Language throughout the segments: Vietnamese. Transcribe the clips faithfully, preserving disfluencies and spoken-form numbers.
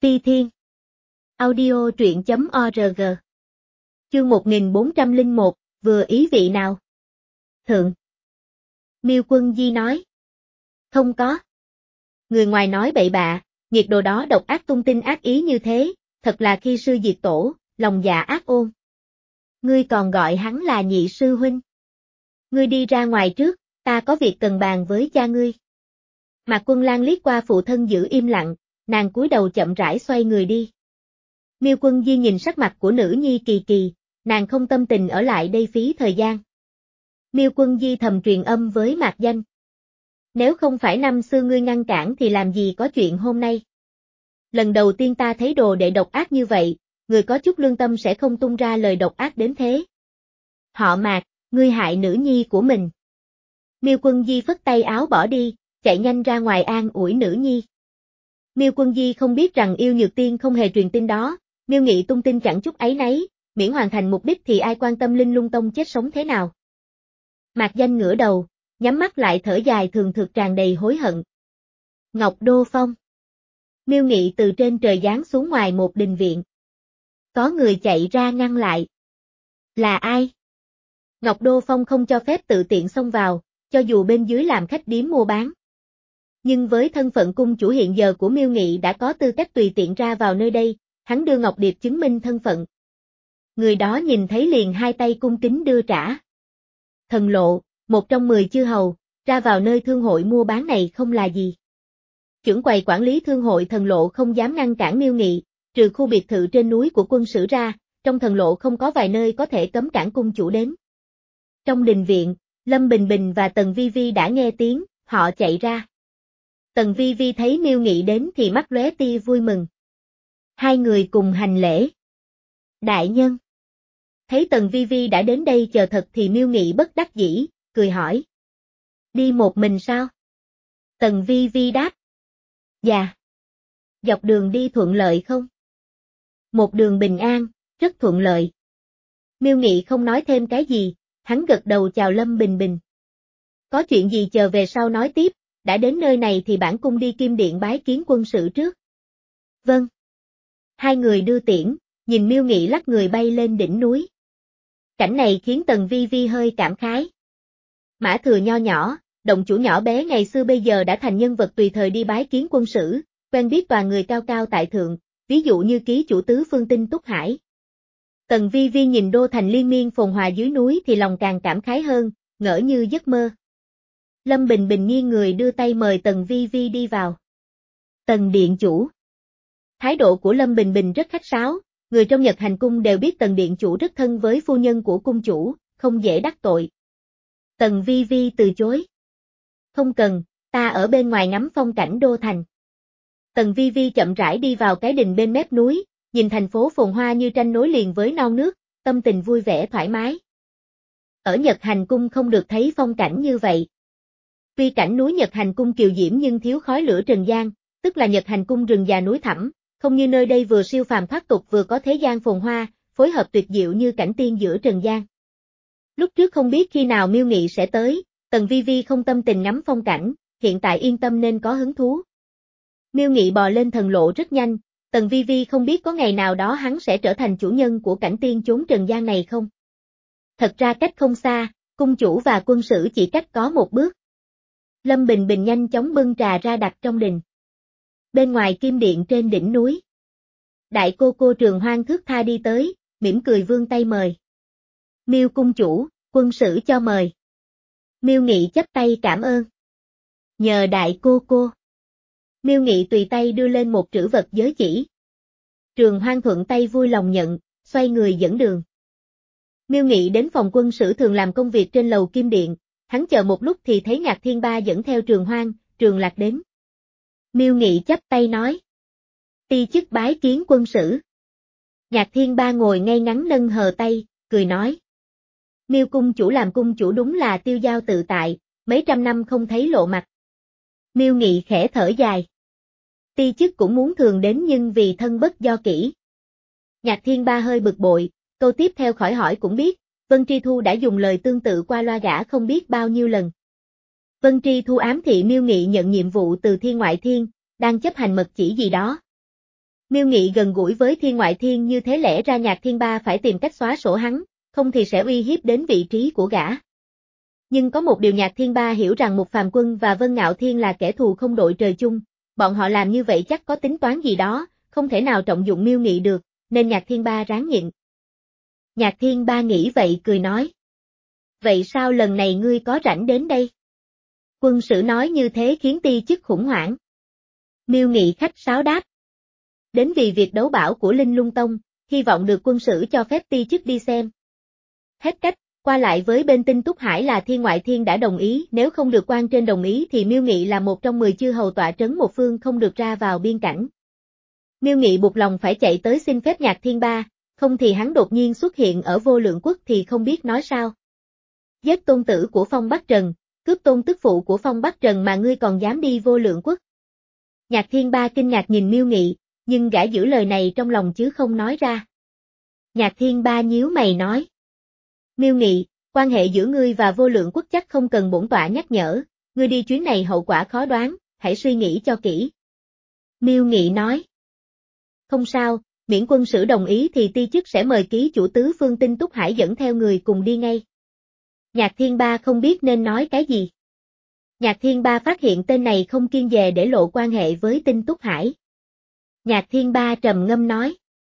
Ti Thiên. Audio truyện chấm org. Chương một nghìn bốn trăm lẻ một, vừa ý vị nào? Thượng. Miêu Quân Di nói. Không có. Người ngoài nói bậy bạ, nghiệt đồ đó độc ác tung tin ác ý như thế, thật là khi sư diệt tổ, lòng dạ ác ôn. Ngươi còn gọi hắn là nhị sư huynh. Ngươi đi ra ngoài trước, ta có việc cần bàn với cha ngươi. Mạc Quân Lan liếc qua phụ thân giữ im lặng, nàng cúi đầu chậm rãi xoay người đi. Miêu Quân Di nhìn sắc mặt của nữ nhi kỳ kỳ, nàng không tâm tình ở lại đây phí thời gian. Miêu Quân Di thầm truyền âm với Mạc Danh. Nếu không phải năm xưa ngươi ngăn cản thì làm gì có chuyện hôm nay. Lần đầu tiên ta thấy đồ đệ độc ác như vậy, người có chút lương tâm sẽ không tung ra lời độc ác đến thế. Họ Mạc, ngươi hại nữ nhi của mình. Miêu Quân Di phất tay áo bỏ đi, chạy nhanh ra ngoài an ủi nữ nhi. Miêu Quân Di không biết rằng Yêu Nhược Tiên không hề truyền tin đó, Miêu Nghị tung tin chẳng chút áy náy, miễn hoàn thành mục đích thì ai quan tâm Linh Lung Tông chết sống thế nào. Mạc Danh ngửa đầu, nhắm mắt lại thở dài thường thực tràn đầy hối hận. Ngọc Đô Phong. Miêu Nghị từ trên trời giáng xuống ngoài một đình viện. Có người chạy ra ngăn lại. Là ai? Ngọc Đô Phong không cho phép tự tiện xông vào, cho dù bên dưới làm khách điếm mua bán. Nhưng với thân phận cung chủ hiện giờ của Miêu Nghị đã có tư cách tùy tiện ra vào nơi đây, hắn đưa ngọc điệp chứng minh thân phận. Người đó nhìn thấy liền hai tay cung kính đưa trả. Thần Lộ, một trong mười chư hầu, ra vào nơi thương hội mua bán này không là gì. Trưởng quầy quản lý thương hội Thần Lộ không dám ngăn cản Miêu Nghị, trừ khu biệt thự trên núi của quân sử ra, trong Thần Lộ không có vài nơi có thể cấm cản cung chủ đến. Trong đình viện, Lâm Bình Bình và Tần Vi Vi đã nghe tiếng, họ chạy ra. Tần Vi Vi thấy Miêu Nghị đến thì mắt lóe tia vui mừng. Hai người cùng hành lễ. Đại nhân. Thấy Tần Vi Vi đã đến đây chờ thật thì Miêu Nghị bất đắc dĩ, cười hỏi. Đi một mình sao? Tần Vi Vi đáp. Dạ. Dọc đường đi thuận lợi không? Một đường bình an, rất thuận lợi. Miêu Nghị không nói thêm cái gì, hắn gật đầu chào Lâm Bình Bình. Có chuyện gì chờ về sau nói tiếp, đã đến nơi này thì bản cung đi Kim Điện bái kiến quân sự trước. Vâng. Hai người đưa tiễn, nhìn Miêu Nghị lắc người bay lên đỉnh núi. Cảnh này khiến Tần Vi Vi hơi cảm khái. Mã Thừa nho nhỏ, động chủ nhỏ bé ngày xưa bây giờ đã thành nhân vật tùy thời đi bái kiến quân sử, quen biết toàn người cao cao tại thượng, ví dụ như ký chủ tứ phương Tinh Túc Hải. Tần Vi Vi nhìn đô thành liên miên phồn hòa dưới núi thì lòng càng cảm khái hơn, ngỡ như giấc mơ. Lâm Bình Bình nghiêng người đưa tay mời Tần Vi Vi đi vào. Tần Điện Chủ. Thái độ của Lâm Bình Bình rất khách sáo, người trong Nhật Hành Cung đều biết Tần Điện Chủ rất thân với phu nhân của cung chủ, không dễ đắc tội. Tần Vi Vi từ chối. Không cần, ta ở bên ngoài ngắm phong cảnh đô thành. Tần Vi Vi chậm rãi đi vào cái đình bên mép núi, nhìn thành phố phồn hoa như tranh nối liền với non nước, tâm tình vui vẻ thoải mái. Ở Nhật Hành Cung không được thấy phong cảnh như vậy. Tuy cảnh núi Nhật Hành Cung kiều diễm nhưng thiếu khói lửa trần gian, tức là Nhật Hành Cung rừng già núi thẳm, không như nơi đây vừa siêu phàm thoát tục vừa có thế gian phồn hoa, phối hợp tuyệt diệu như cảnh tiên giữa trần gian. Lúc trước không biết khi nào Miêu Nghị sẽ tới, Tần Vi Vi không tâm tình ngắm phong cảnh, hiện tại yên tâm nên có hứng thú. Miêu Nghị bò lên thần lộ rất nhanh, Tần Vi Vi không biết có ngày nào đó hắn sẽ trở thành chủ nhân của cảnh tiên chốn trần gian này không. Thật ra cách không xa, cung chủ và quân sử chỉ cách có một bước. Lâm Bình Bình nhanh chóng bưng trà ra đặt trong đình. Bên ngoài Kim Điện trên đỉnh núi. Đại cô cô Trường Hoang thước tha đi tới, mỉm cười vươn tay mời. Miêu cung chủ, quân sử cho mời. Miêu Nghị chắp tay cảm ơn. Nhờ đại cô cô. Miêu Nghị tùy tay đưa lên một trữ vật giới chỉ. Trường Hoang thuận tay vui lòng nhận, xoay người dẫn đường. Miêu Nghị đến phòng quân sử thường làm công việc trên lầu Kim Điện, hắn chờ một lúc thì thấy Ngạc Thiên Ba dẫn theo Trường Hoang, Trường Lạc đến. Miêu Nghị chắp tay nói. Ti chức bái kiến quân sử. Ngạc Thiên Ba ngồi ngay ngắn nâng hờ tay, cười nói. Miêu cung chủ làm cung chủ đúng là tiêu dao tự tại, mấy trăm năm không thấy lộ mặt. Miêu Nghị khẽ thở dài. Ti chức cũng muốn thường đến nhưng vì thân bất do kỷ. Ngạc Thiên Ba hơi bực bội, câu tiếp theo khỏi hỏi cũng biết, Vân Tri Thu đã dùng lời tương tự qua loa gã không biết bao nhiêu lần. Vân Tri Thu ám thị Miêu Nghị nhận nhiệm vụ từ Thiên Ngoại Thiên, đang chấp hành mật chỉ gì đó. Miêu Nghị gần gũi với Thiên Ngoại Thiên như thế lẽ ra Nhạc Thiên Ba phải tìm cách xóa sổ hắn, không thì sẽ uy hiếp đến vị trí của gã. Nhưng có một điều Nhạc Thiên Ba hiểu rằng Mục Phàm Quân và Vân Ngạo Thiên là kẻ thù không đội trời chung, bọn họ làm như vậy chắc có tính toán gì đó, không thể nào trọng dụng Miêu Nghị được, nên Nhạc Thiên Ba ráng nhịn. Nhạc Thiên Ba nghĩ vậy cười nói. Vậy sao lần này ngươi có rảnh đến đây? Quân sử nói như thế khiến ti chức khủng hoảng. Miêu Nghị khách sáo đáp. Đến vì việc đấu bảo của Linh Lung Tông, hy vọng được quân sử cho phép ti chức đi xem. Hết cách, qua lại với bên Tinh Túc Hải là Thiên Ngoại Thiên đã đồng ý, nếu không được quan trên đồng ý thì Miêu Nghị là một trong mười chư hầu tọa trấn một phương không được ra vào biên cảnh. Miêu Nghị buộc lòng phải chạy tới xin phép Nhạc Thiên Ba, không thì hắn đột nhiên xuất hiện ở Vô Lượng Quốc thì không biết nói sao. Giết tôn tử của Phong Bắc Trần, cướp tôn tức phụ của Phong Bắc Trần mà ngươi còn dám đi Vô Lượng Quốc. Nhạc Thiên Ba kinh ngạc nhìn Miêu Nghị, nhưng gã giữ lời này trong lòng chứ không nói ra. Nhạc Thiên Ba nhíu mày nói. Miêu Nghị, quan hệ giữa ngươi và Vô Lượng Quốc chắc không cần bổn tọa nhắc nhở, ngươi đi chuyến này hậu quả khó đoán, hãy suy nghĩ cho kỹ. Miêu Nghị nói. Không sao, miễn quân sử đồng ý thì ti chức sẽ mời ký chủ tứ phương Tinh Túc Hải dẫn theo người cùng đi ngay. Nhạc Thiên Ba không biết nên nói cái gì. Nhạc Thiên Ba phát hiện tên này không kiêng dè để lộ quan hệ với Tinh Túc Hải. Nhạc Thiên Ba trầm ngâm nói.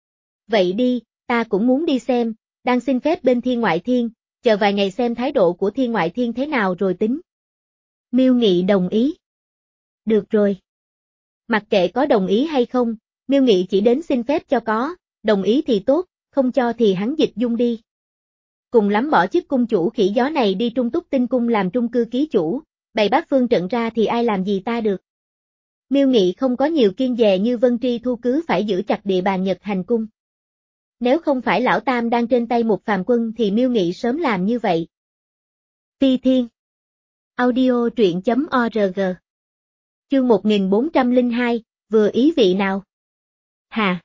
Vậy đi, ta cũng muốn đi xem, đang xin phép bên Thiên Ngoại Thiên, chờ vài ngày xem thái độ của Thiên Ngoại Thiên thế nào rồi tính. Miêu Nghị đồng ý. Được rồi. Mặc kệ có đồng ý hay không, Miêu Nghị chỉ đến xin phép cho có, đồng ý thì tốt, không cho thì hắn dịch dung đi. Cùng lắm bỏ chức cung chủ khỉ gió này đi Trung Túc Tinh Cung làm trung cư ký chủ, bày bát phương trận ra thì ai làm gì ta được. Miêu Nghị không có nhiều kiêng dè như Vân Tri Thu cứ phải giữ chặt địa bàn Nhật Hành Cung. Nếu không phải Lão Tam đang trên tay Mục Phàm Quân thì Miêu Nghị sớm làm như vậy. Phi Thiên Audio truyện chấm org Chương một nghìn bốn trăm lẻ hai, vừa ý vị nào? Hà.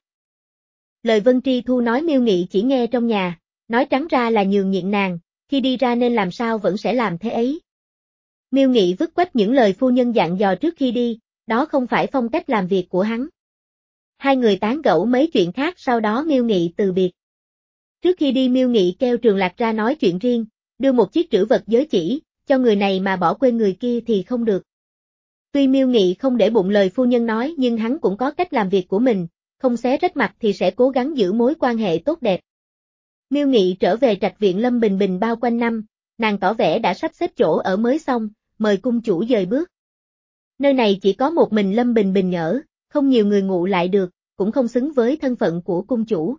Lời Vân Tri Thu nói Miêu Nghị chỉ nghe trong nhà, nói trắng ra là nhường nhịn nàng, khi đi ra nên làm sao vẫn sẽ làm thế ấy. Miêu Nghị vứt quách những lời phu nhân dặn dò trước khi đi, đó không phải phong cách làm việc của hắn. Hai người tán gẫu mấy chuyện khác sau đó Miêu Nghị từ biệt. Trước khi đi Miêu Nghị kêu Trường Lạc ra nói chuyện riêng, đưa một chiếc trữ vật giới chỉ, cho người này mà bỏ quên người kia thì không được. Tuy Miêu Nghị không để bụng lời phu nhân nói nhưng hắn cũng có cách làm việc của mình, không xé rách mặt thì sẽ cố gắng giữ mối quan hệ tốt đẹp. Miêu Nghị trở về trạch viện Lâm Bình Bình bao quanh năm, nàng tỏ vẻ đã sắp xếp chỗ ở mới xong, mời cung chủ dời bước. Nơi này chỉ có một mình Lâm Bình Bình ở, không nhiều người ngụ lại được, cũng không xứng với thân phận của cung chủ.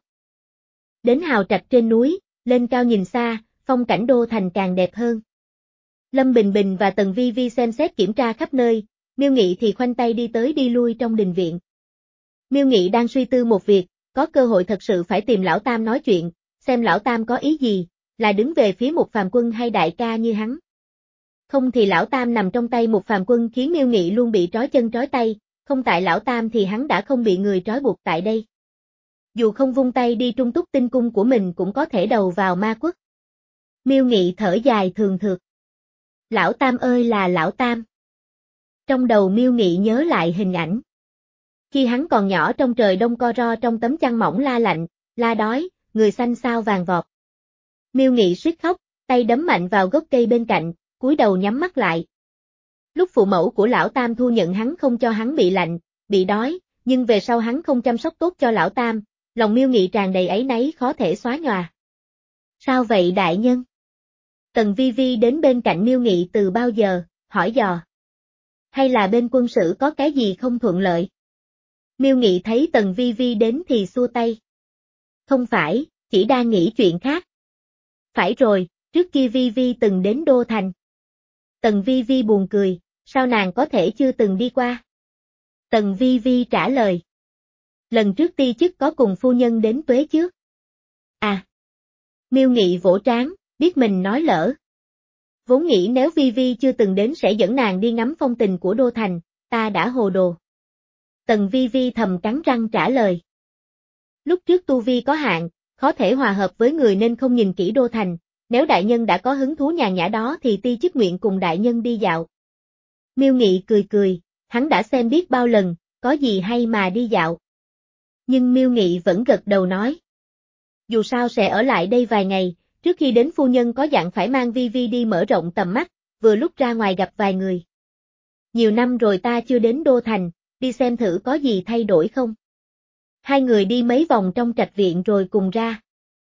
Đến hào trạch trên núi, lên cao nhìn xa, phong cảnh đô thành càng đẹp hơn. Lâm Bình Bình và Tần Vi Vi xem xét kiểm tra khắp nơi, Miêu Nghị thì khoanh tay đi tới đi lui trong đình viện. Miêu Nghị đang suy tư một việc, có cơ hội thật sự phải tìm Lão Tam nói chuyện, xem Lão Tam có ý gì, là đứng về phía Mục Phàm Quân hay đại ca như hắn. Không thì Lão Tam nằm trong tay Mục Phàm Quân khiến Miêu Nghị luôn bị trói chân trói tay, không tại Lão Tam thì hắn đã không bị người trói buộc tại đây. Dù không vung tay đi Trung Túc Tinh Cung của mình cũng có thể đầu vào ma quốc. Miêu Nghị thở dài thường thượt. Lão Tam ơi là Lão Tam. Trong đầu Miêu Nghị nhớ lại hình ảnh. Khi hắn còn nhỏ trong trời đông co ro trong tấm chăn mỏng la lạnh, la đói, người xanh xao vàng vọt. Miêu Nghị suýt khóc, tay đấm mạnh vào gốc cây bên cạnh, cúi đầu nhắm mắt lại. Lúc phụ mẫu của Lão Tam thu nhận hắn không cho hắn bị lạnh, bị đói, nhưng về sau hắn không chăm sóc tốt cho Lão Tam, lòng Miêu Nghị tràn đầy áy náy khó thể xóa nhòa. Sao vậy đại nhân? Tần Vi Vi đến bên cạnh Miêu Nghị từ bao giờ, hỏi dò. Hay là bên quân sự có cái gì không thuận lợi? Miêu Nghị thấy Tần Vi Vi đến thì xua tay. Không phải, chỉ đang nghĩ chuyện khác. Phải rồi, trước kia Vi Vi từng đến Đô Thành. Tần Vi Vi buồn cười, sao nàng có thể chưa từng đi qua? Tần Vi Vi trả lời. Lần trước ti chức có cùng phu nhân đến Tuế trước. À. Miêu Nghị vỗ trán, biết mình nói lỡ. Vốn nghĩ nếu Vi Vi chưa từng đến sẽ dẫn nàng đi ngắm phong tình của Đô Thành, ta đã hồ đồ. Tần Vi Vi thầm cắn răng trả lời. Lúc trước tu vi có hạn, khó thể hòa hợp với người nên không nhìn kỹ Đô Thành, nếu đại nhân đã có hứng thú nhàn nhã đó thì ti chức nguyện cùng đại nhân đi dạo. Miêu Nghị cười cười, hắn đã xem biết bao lần, có gì hay mà đi dạo. Nhưng Miêu Nghị vẫn gật đầu nói. Dù sao sẽ ở lại đây vài ngày, trước khi đến phu nhân có dặn phải mang Vi Vi đi mở rộng tầm mắt, vừa lúc ra ngoài gặp vài người. Nhiều năm rồi ta chưa đến Đô Thành, đi xem thử có gì thay đổi không. Hai người đi mấy vòng trong trạch viện rồi cùng ra.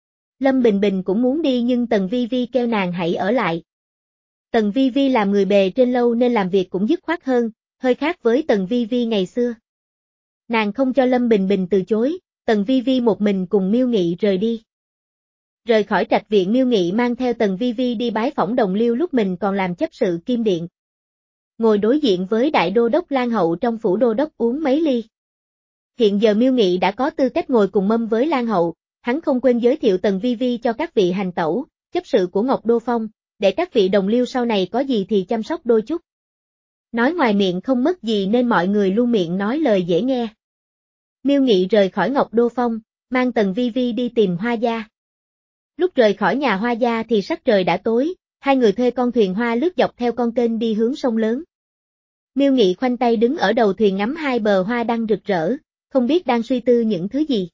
Lâm Bình Bình cũng muốn đi nhưng Tần Vi Vi kêu nàng hãy ở lại. Tần Vi Vi làm người bề trên lâu nên làm việc cũng dứt khoát hơn, hơi khác với Tần Vi Vi ngày xưa. Nàng không cho Lâm Bình Bình từ chối, Tần Vi Vi một mình cùng Miêu Nghị rời đi. Rời khỏi trạch viện, Miêu Nghị mang theo Tần Vi Vi đi bái phỏng đồng liêu lúc mình còn làm chấp sự Kim Điện. Ngồi đối diện với đại đô đốc Lan Hậu trong phủ đô đốc uống mấy ly. Hiện giờ Miêu Nghị đã có tư cách ngồi cùng mâm với Lan Hậu, hắn không quên giới thiệu Tần Vi Vi cho các vị hành tẩu, chấp sự của Ngọc Đô Phong, để các vị đồng liêu sau này có gì thì chăm sóc đôi chút. Nói ngoài miệng không mất gì nên mọi người luôn miệng nói lời dễ nghe. Miêu Nghị rời khỏi Ngọc Đô Phong, mang Tần Vi Vi đi tìm Hoa Gia. Lúc rời khỏi nhà Hoa Gia thì sắc trời đã tối, hai người thuê con thuyền hoa lướt dọc theo con kênh đi hướng sông lớn. Miêu Nghị khoanh tay đứng ở đầu thuyền ngắm hai bờ hoa đăng rực rỡ, không biết đang suy tư những thứ gì.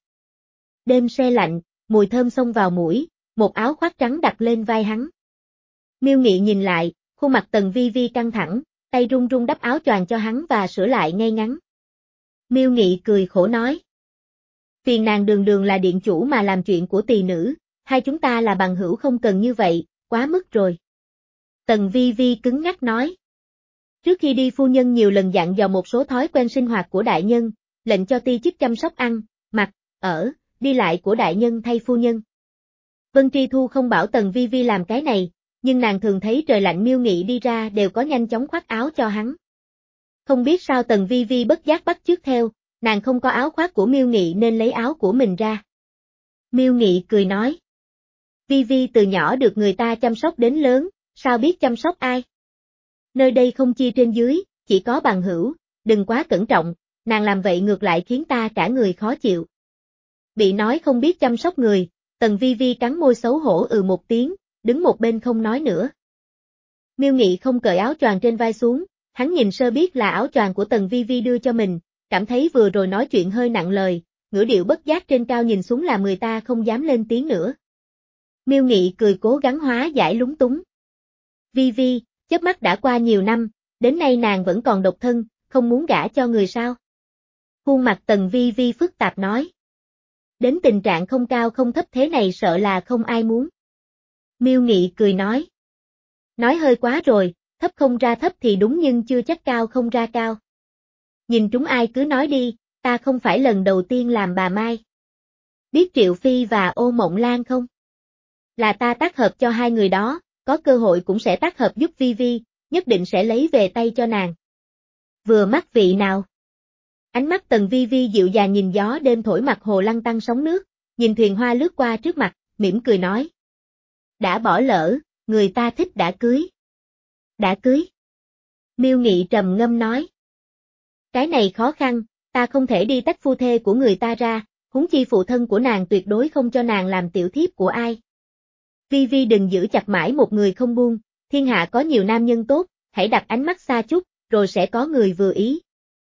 Đêm se lạnh, mùi thơm xông vào mũi, một áo khoác trắng đặt lên vai hắn. Miêu Nghị nhìn lại, khuôn mặt Tần Vi Vi căng thẳng, tay run run đắp áo choàng cho hắn và sửa lại ngay ngắn. Miêu Nghị cười khổ nói. Phiền nàng đường đường là điện chủ mà làm chuyện của tỳ nữ, hai chúng ta là bằng hữu không cần như vậy, quá mức rồi. Tần Vi Vi cứng ngắc nói. Trước khi đi phu nhân nhiều lần dặn dò một số thói quen sinh hoạt của đại nhân, lệnh cho ti chức chăm sóc ăn, mặc, ở, đi lại của đại nhân thay phu nhân. Vân Tri Thu không bảo Tần Vi Vi làm cái này, nhưng nàng thường thấy trời lạnh Miêu Nghị đi ra đều có nhanh chóng khoác áo cho hắn. Không biết sao Tần Vi Vi bất giác bắt chước theo, nàng không có áo khoác của Miêu Nghị nên lấy áo của mình ra. Miêu Nghị cười nói. Vi Vi từ nhỏ được người ta chăm sóc đến lớn, sao biết chăm sóc ai? Nơi đây không chia trên dưới, chỉ có bằng hữu, đừng quá cẩn trọng, nàng làm vậy ngược lại khiến ta cả người khó chịu. Bị nói không biết chăm sóc người, Tần Vi Vi cắn môi xấu hổ ừ một tiếng, đứng một bên không nói nữa. Miêu Nghị không cởi áo choàng trên vai xuống, hắn nhìn sơ biết là áo choàng của Tần Vi Vi đưa cho mình, cảm thấy vừa rồi nói chuyện hơi nặng lời, ngữ điệu bất giác trên cao nhìn xuống làm người ta không dám lên tiếng nữa. Miêu Nghị cười cố gắng hóa giải lúng túng. Vi Vi, chớp mắt đã qua nhiều năm, đến nay nàng vẫn còn độc thân, không muốn gả cho người sao? Khuôn mặt Tần Vi Vi phức tạp nói. Đến tình trạng không cao không thấp thế này sợ là không ai muốn. Miêu Nghị cười nói. Nói hơi quá rồi, thấp không ra thấp thì đúng nhưng chưa chắc cao không ra cao. Nhìn chúng ai cứ nói đi, ta không phải lần đầu tiên làm bà Mai. Biết Triệu Phi và Ô Mộng Lan không? Là ta tác hợp cho hai người đó, có cơ hội cũng sẽ tác hợp giúp Vi Vi, nhất định sẽ lấy về tay cho nàng. Vừa mắt vị nào? Ánh mắt Tần Vi Vi dịu dàng nhìn gió đêm thổi mặt hồ lăn tăn sóng nước, nhìn thuyền hoa lướt qua trước mặt, mỉm cười nói. Đã bỏ lỡ, người ta thích đã cưới. Đã cưới. Miêu Nghị trầm ngâm nói. Cái này khó khăn, ta không thể đi tách phu thê của người ta ra, huống chi phụ thân của nàng tuyệt đối không cho nàng làm tiểu thiếp của ai. Vi Vi đừng giữ chặt mãi một người không buông, thiên hạ có nhiều nam nhân tốt, hãy đặt ánh mắt xa chút, rồi sẽ có người vừa ý.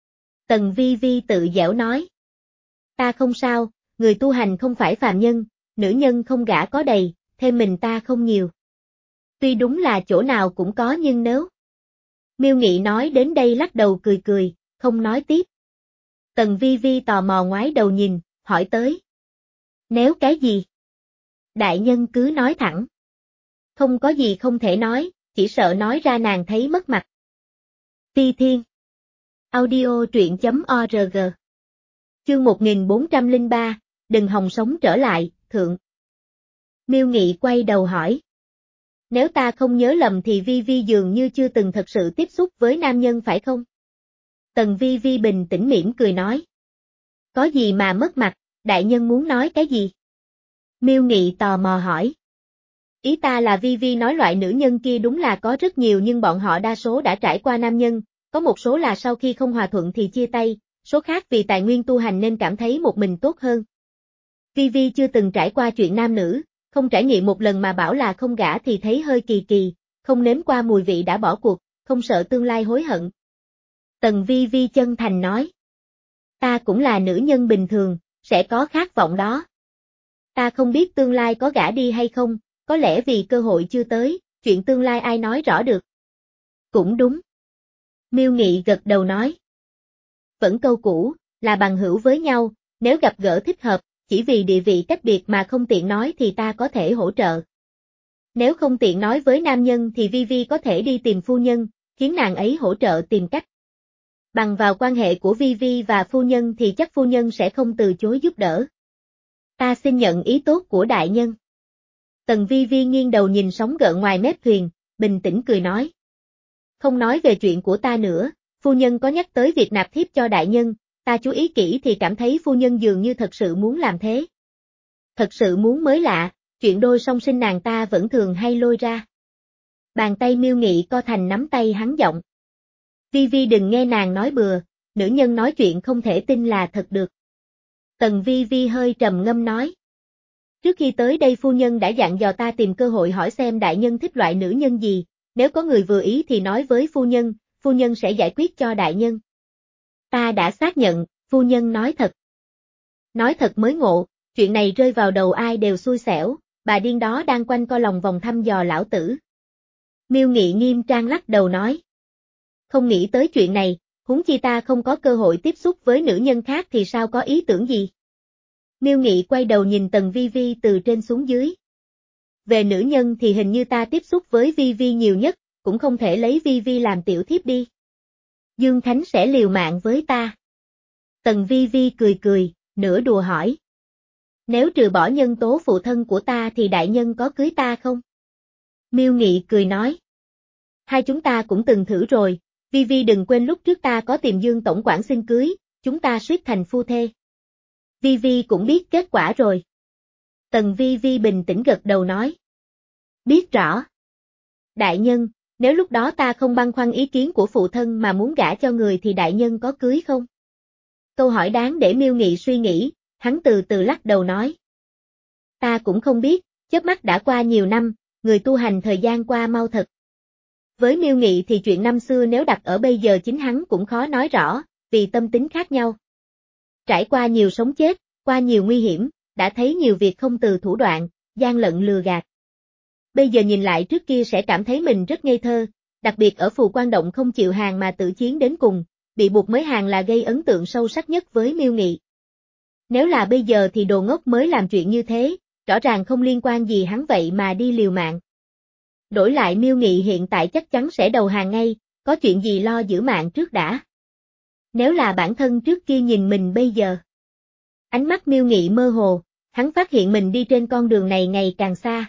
Tần Vi Vi tự dẻo nói. Ta không sao, người tu hành không phải phàm nhân, nữ nhân không gả có đầy, thêm mình ta không nhiều. Tuy đúng là chỗ nào cũng có nhưng nếu. Miêu Nghị nói đến đây lắc đầu cười cười, không nói tiếp. Tần Vi Vi tò mò ngoái đầu nhìn, hỏi tới. Nếu cái gì? Đại nhân cứ nói thẳng. Không có gì không thể nói, chỉ sợ nói ra nàng thấy mất mặt. Phi Thiên. Audio truyện chấm org. Chương một nghìn bốn trăm lẻ ba, Đừng hòng sống trở lại, thượng. Miêu Nghị quay đầu hỏi. Nếu ta không nhớ lầm thì Vi Vi dường như chưa từng thật sự tiếp xúc với nam nhân phải không? Tần Vi Vi bình tĩnh mỉm cười nói. Có gì mà mất mặt, đại nhân muốn nói cái gì? Miêu Nghị tò mò hỏi. Ý ta là Vi Vi nói loại nữ nhân kia đúng là có rất nhiều nhưng bọn họ đa số đã trải qua nam nhân, có một số là sau khi không hòa thuận thì chia tay, số khác vì tài nguyên tu hành nên cảm thấy một mình tốt hơn. Vi Vi chưa từng trải qua chuyện nam nữ, không trải nghiệm một lần mà bảo là không gả thì thấy hơi kỳ kỳ, không nếm qua mùi vị đã bỏ cuộc, không sợ tương lai hối hận. Tần Vi Vi chân thành nói. Ta cũng là nữ nhân bình thường, sẽ có khát vọng đó. Ta không biết tương lai có gả đi hay không, có lẽ vì cơ hội chưa tới, chuyện tương lai ai nói rõ được. Cũng đúng. Miêu Nghị gật đầu nói. Vẫn câu cũ, là bằng hữu với nhau, nếu gặp gỡ thích hợp, chỉ vì địa vị cách biệt mà không tiện nói thì ta có thể hỗ trợ. Nếu không tiện nói với nam nhân thì Vi Vi có thể đi tìm phu nhân, khiến nàng ấy hỗ trợ tìm cách. Bằng vào quan hệ của Vi Vi và phu nhân thì chắc phu nhân sẽ không từ chối giúp đỡ. Ta xin nhận ý tốt của đại nhân. Tần Vi Vi nghiêng đầu nhìn sóng gợn ngoài mép thuyền, bình tĩnh cười nói. Không nói về chuyện của ta nữa, phu nhân có nhắc tới việc nạp thiếp cho đại nhân, ta chú ý kỹ thì cảm thấy phu nhân dường như thật sự muốn làm thế. Thật sự muốn mới lạ, chuyện đôi song sinh nàng ta vẫn thường hay lôi ra. Bàn tay Miêu Nghị co thành nắm tay hắn giọng. Vi Vi đừng nghe nàng nói bừa, nữ nhân nói chuyện không thể tin là thật được. Tần Vi Vi hơi trầm ngâm nói. Trước khi tới đây phu nhân đã dặn dò ta tìm cơ hội hỏi xem đại nhân thích loại nữ nhân gì, nếu có người vừa ý thì nói với phu nhân, phu nhân sẽ giải quyết cho đại nhân. Ta đã xác nhận, phu nhân nói thật. Nói thật mới ngộ, chuyện này rơi vào đầu ai đều xui xẻo, bà điên đó đang quanh co lòng vòng thăm dò lão tử. Miêu Nghị nghiêm trang lắc đầu nói. Không nghĩ tới chuyện này, huống chi ta không có cơ hội tiếp xúc với nữ nhân khác thì sao có ý tưởng gì. Miêu Nghị quay đầu nhìn Tần Vi Vi từ trên xuống dưới. Về nữ nhân thì hình như ta tiếp xúc với Vi Vi nhiều nhất, cũng không thể lấy Vi Vi làm tiểu thiếp đi. Dương Thánh sẽ liều mạng với ta. Tần Vi Vi cười cười, nửa đùa hỏi. Nếu trừ bỏ nhân tố phụ thân của ta thì đại nhân có cưới ta không? Miêu Nghị cười nói. Hai chúng ta cũng từng thử rồi, Vi Vi đừng quên lúc trước ta có tìm Dương tổng quản xin cưới, chúng ta suýt thành phu thê. Vi Vi cũng biết kết quả rồi. Tần Vi Vi bình tĩnh gật đầu nói. Biết rõ. Đại nhân, nếu lúc đó ta không băn khoăn ý kiến của phụ thân mà muốn gả cho người thì đại nhân có cưới không? Câu hỏi đáng để Miêu Nghị suy nghĩ, hắn từ từ lắc đầu nói. Ta cũng không biết, chớp mắt đã qua nhiều năm, người tu hành thời gian qua mau thật. Với Miêu Nghị thì chuyện năm xưa nếu đặt ở bây giờ chính hắn cũng khó nói rõ, vì tâm tính khác nhau. Trải qua nhiều sống chết, qua nhiều nguy hiểm, đã thấy nhiều việc không từ thủ đoạn, gian lận lừa gạt. Bây giờ nhìn lại trước kia sẽ cảm thấy mình rất ngây thơ, đặc biệt ở Phù Quan Động không chịu hàng mà tự chiến đến cùng, bị buộc mới hàng là gây ấn tượng sâu sắc nhất với Miêu Nghị. Nếu là bây giờ thì đồ ngốc mới làm chuyện như thế, rõ ràng không liên quan gì hắn vậy mà đi liều mạng. Đổi lại Miêu Nghị hiện tại chắc chắn sẽ đầu hàng ngay, có chuyện gì lo giữ mạng trước đã. Nếu là bản thân trước kia nhìn mình bây giờ. Ánh mắt Miêu Nghị mơ hồ, hắn phát hiện mình đi trên con đường này ngày càng xa.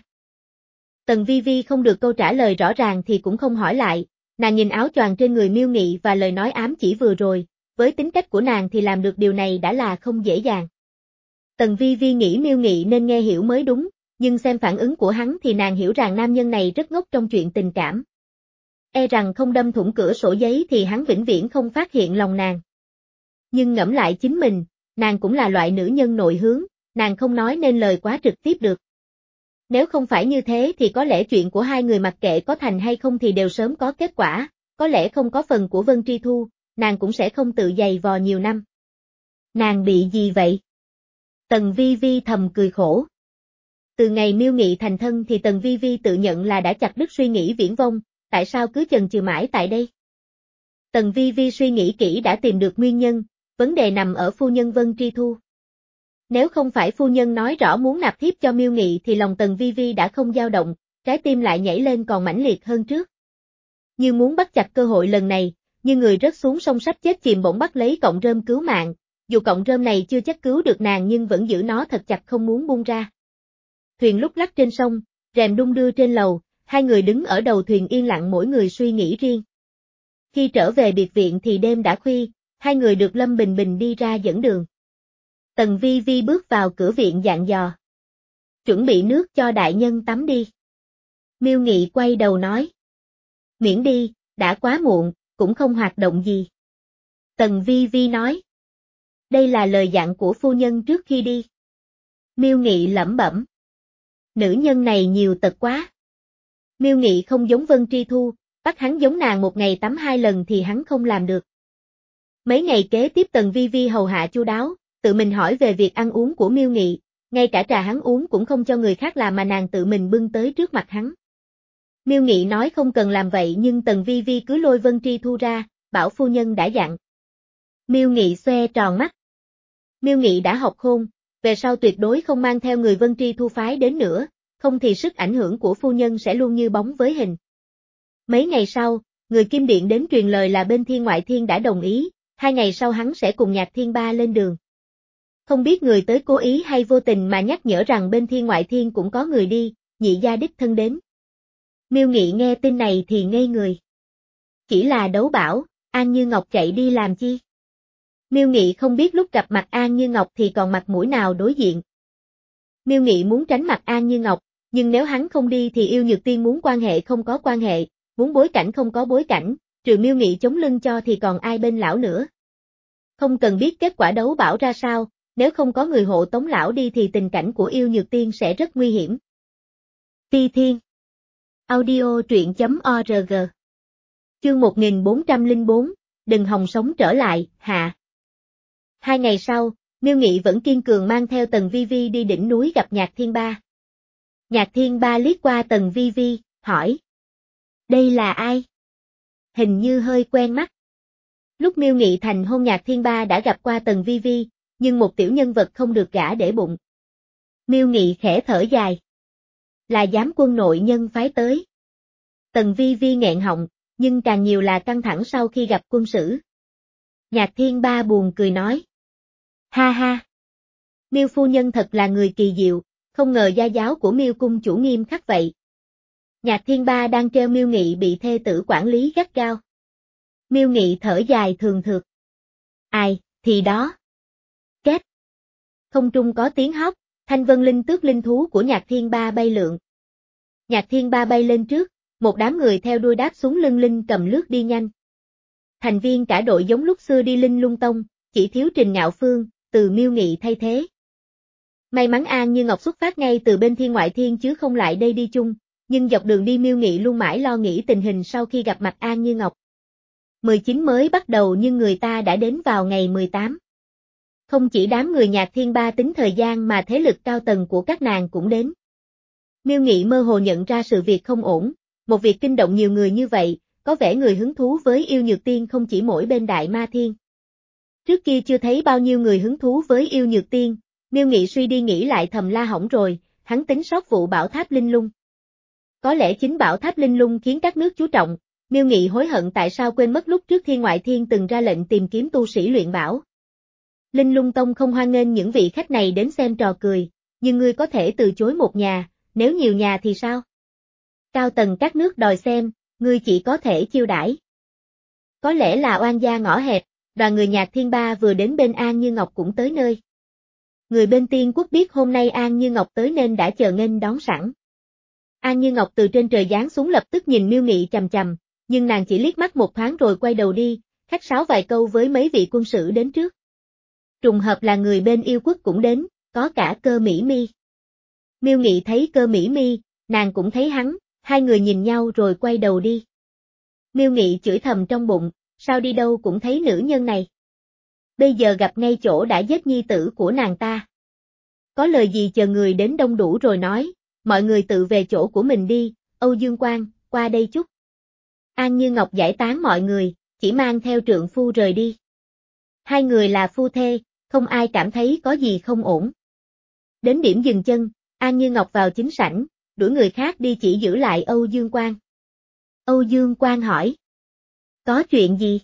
Tần Vi Vi không được câu trả lời rõ ràng thì cũng không hỏi lại, nàng nhìn áo choàng trên người Miêu Nghị và lời nói ám chỉ vừa rồi, với tính cách của nàng thì làm được điều này đã là không dễ dàng. Tần Vi Vi nghĩ Miêu Nghị nên nghe hiểu mới đúng, nhưng xem phản ứng của hắn thì nàng hiểu rằng nam nhân này rất ngốc trong chuyện tình cảm. E rằng không đâm thủng cửa sổ giấy thì hắn vĩnh viễn không phát hiện lòng nàng. Nhưng ngẫm lại chính mình, nàng cũng là loại nữ nhân nội hướng, nàng không nói nên lời quá trực tiếp được. Nếu không phải như thế thì có lẽ chuyện của hai người mặc kệ có thành hay không thì đều sớm có kết quả, có lẽ không có phần của Vân Tri Thu, nàng cũng sẽ không tự giày vò nhiều năm. Nàng bị gì vậy? Tần Vi Vi thầm cười khổ. Từ ngày Miêu Nghị thành thân thì Tần Vi Vi tự nhận là đã chặt đứt suy nghĩ viển vông, tại sao cứ chần chừ mãi tại đây? Tần Vi Vi suy nghĩ kỹ đã tìm được nguyên nhân, vấn đề nằm ở phu nhân Vân Tri Thu. Nếu không phải phu nhân nói rõ muốn nạp thiếp cho Miêu Nghị thì lòng Tần Vi Vi đã không dao động, trái tim lại nhảy lên còn mãnh liệt hơn trước. Như muốn bắt chặt cơ hội lần này, như người rớt xuống sông sắp chết chìm bỗng bắt lấy cọng rơm cứu mạng, dù cọng rơm này chưa chắc cứu được nàng nhưng vẫn giữ nó thật chặt không muốn buông ra. Thuyền lúc lắc trên sông, rèm đung đưa trên lầu, hai người đứng ở đầu thuyền yên lặng mỗi người suy nghĩ riêng. Khi trở về biệt viện thì đêm đã khuya, hai người được Lâm Bình Bình đi ra dẫn đường. Tần Vi Vi bước vào cửa viện dặn dò. Chuẩn bị nước cho đại nhân tắm đi. Miêu Nghị quay đầu nói. Miễn đi, đã quá muộn, cũng không hoạt động gì. Tần Vi Vi nói. Đây là lời dặn của phu nhân trước khi đi. Miêu Nghị lẩm bẩm. Nữ nhân này nhiều tật quá. Miêu Nghị không giống Vân Tri Thu, bắt hắn giống nàng một ngày tắm hai lần thì hắn không làm được. Mấy ngày kế tiếp Tần Vi Vi hầu hạ chu đáo, tự mình hỏi về việc ăn uống của Miêu Nghị, ngay cả trà hắn uống cũng không cho người khác làm mà nàng tự mình bưng tới trước mặt hắn. Miêu Nghị nói không cần làm vậy nhưng Tần Vi Vi cứ lôi Vân Tri Thu ra, bảo phu nhân đã dặn. Miêu Nghị xoe tròn mắt. Miêu Nghị đã học khôn, về sau tuyệt đối không mang theo người Vân Tri Thu phái đến nữa, không thì sức ảnh hưởng của phu nhân sẽ luôn như bóng với hình. Mấy ngày sau, người Kim Điện đến truyền lời là bên Thiên Ngoại Thiên đã đồng ý, hai ngày sau hắn sẽ cùng Nhạc Thiên Ba lên đường. Không biết người tới cố ý hay vô tình mà nhắc nhở rằng bên Thiên Ngoại Thiên cũng có người đi, nhị gia đích thân đến. Miêu Nghị nghe tin này thì ngây người. Chỉ là đấu bảo, An Như Ngọc chạy đi làm chi? Miêu Nghị không biết lúc gặp mặt An Như Ngọc thì còn mặt mũi nào đối diện. Miêu Nghị muốn tránh mặt An Như Ngọc, nhưng nếu hắn không đi thì Yêu Nhược Tiên muốn quan hệ không có quan hệ, muốn bối cảnh không có bối cảnh, trừ Miêu Nghị chống lưng cho thì còn ai bên lão nữa. Không cần biết kết quả đấu bảo ra sao, nếu không có người hộ tống lão đi thì tình cảnh của Yêu Nhược Tiên sẽ rất nguy hiểm. Ti Thiên Audio truyện chấm org Chương một nghìn bốn trăm lẻ bốn, Đừng hòng sống trở lại, hạ. Hai ngày sau, Miêu Nghị vẫn kiên cường mang theo Tần Vi Vi đi đỉnh núi gặp Nhạc Thiên Ba. Nhạc Thiên Ba liếc qua Tần Vi Vi, hỏi. Đây là ai? Hình như hơi quen mắt. Lúc Miêu Nghị thành hôn Nhạc Thiên Ba đã gặp qua Tần Vi Vi, nhưng một tiểu nhân vật không được gả để bụng. Miêu Nghị khẽ thở dài. Là giám quân nội nhân phái tới. Tần Vi Vi nghẹn họng, nhưng càng nhiều là căng thẳng sau khi gặp quân sử. Nhạc Thiên Ba buồn cười nói. Ha ha. Miêu phu nhân thật là người kỳ diệu, không ngờ gia giáo của Miêu cung chủ nghiêm khắc vậy. Nhạc Thiên Ba đang treo Miêu Nghị bị thê tử quản lý gắt gao. Miêu Nghị thở dài thường thượt. Ai, thì đó. Két. Không trung có tiếng hót, thanh vân linh tước linh thú của Nhạc Thiên Ba bay lượn. Nhạc Thiên Ba bay lên trước, một đám người theo đuôi đáp xuống lưng linh cầm lướt đi nhanh. Thành viên cả đội giống lúc xưa đi Linh Lung Tông, chỉ thiếu Trình Ngạo Phương, từ Miêu Nghị thay thế. May mắn An Như Ngọc xuất phát ngay từ bên Thiên Ngoại Thiên chứ không lại đây đi chung, nhưng dọc đường đi Miêu Nghị luôn mãi lo nghĩ tình hình sau khi gặp mặt An Như Ngọc. mười chín mới bắt đầu nhưng người ta đã đến vào ngày mười tám. Không chỉ đám người Nhạc Thiên Ba tính thời gian mà thế lực cao tầng của các nàng cũng đến. Miêu Nghị mơ hồ nhận ra sự việc không ổn, một việc kinh động nhiều người như vậy, có vẻ người hứng thú với Yêu Nhược Tiên không chỉ mỗi bên Đại Ma Thiên. Trước kia chưa thấy bao nhiêu người hứng thú với Yêu Nhược Tiên, Miêu Nghị suy đi nghĩ lại thầm la hỏng rồi, hắn tính sót vụ Bảo Tháp Linh Lung. Có lẽ chính Bảo Tháp Linh Lung khiến các nước chú trọng, Miêu Nghị hối hận tại sao quên mất lúc trước Thiên Ngoại Thiên từng ra lệnh tìm kiếm tu sĩ luyện bảo. Linh Lung Tông không hoan nghênh những vị khách này đến xem trò cười, nhưng ngươi có thể từ chối một nhà, nếu nhiều nhà thì sao? Cao tầng các nước đòi xem, ngươi chỉ có thể chiêu đãi. Có lẽ là oan gia ngõ hẹp, đoàn người Nhạc Thiên Ba vừa đến bên An Như Ngọc cũng tới nơi. Người bên Tiên Quốc biết hôm nay An Như Ngọc tới nên đã chờ nghênh đón sẵn. An Như Ngọc từ trên trời giáng xuống lập tức nhìn Miêu Nghị chằm chằm, nhưng nàng chỉ liếc mắt một thoáng rồi quay đầu đi, khách sáo vài câu với mấy vị quân sử đến trước. Trùng hợp là người bên Yêu Quốc cũng đến, có cả Cơ Mỹ Mi. Miêu Nghị thấy Cơ Mỹ Mi, nàng cũng thấy hắn, hai người nhìn nhau rồi quay đầu đi. Miêu Nghị chửi thầm trong bụng, sao đi đâu cũng thấy nữ nhân này. Bây giờ gặp ngay chỗ đã giết nhi tử của nàng ta. Có lời gì chờ người đến đông đủ rồi nói, mọi người tự về chỗ của mình đi, Âu Dương Quang, qua đây chút. An Như Ngọc giải tán mọi người, chỉ mang theo trượng phu rời đi. Hai người là phu thê, không ai cảm thấy có gì không ổn. Đến điểm dừng chân, An Như Ngọc vào chính sảnh, đuổi người khác đi chỉ giữ lại Âu Dương Quang. Âu Dương Quang hỏi. Có chuyện gì?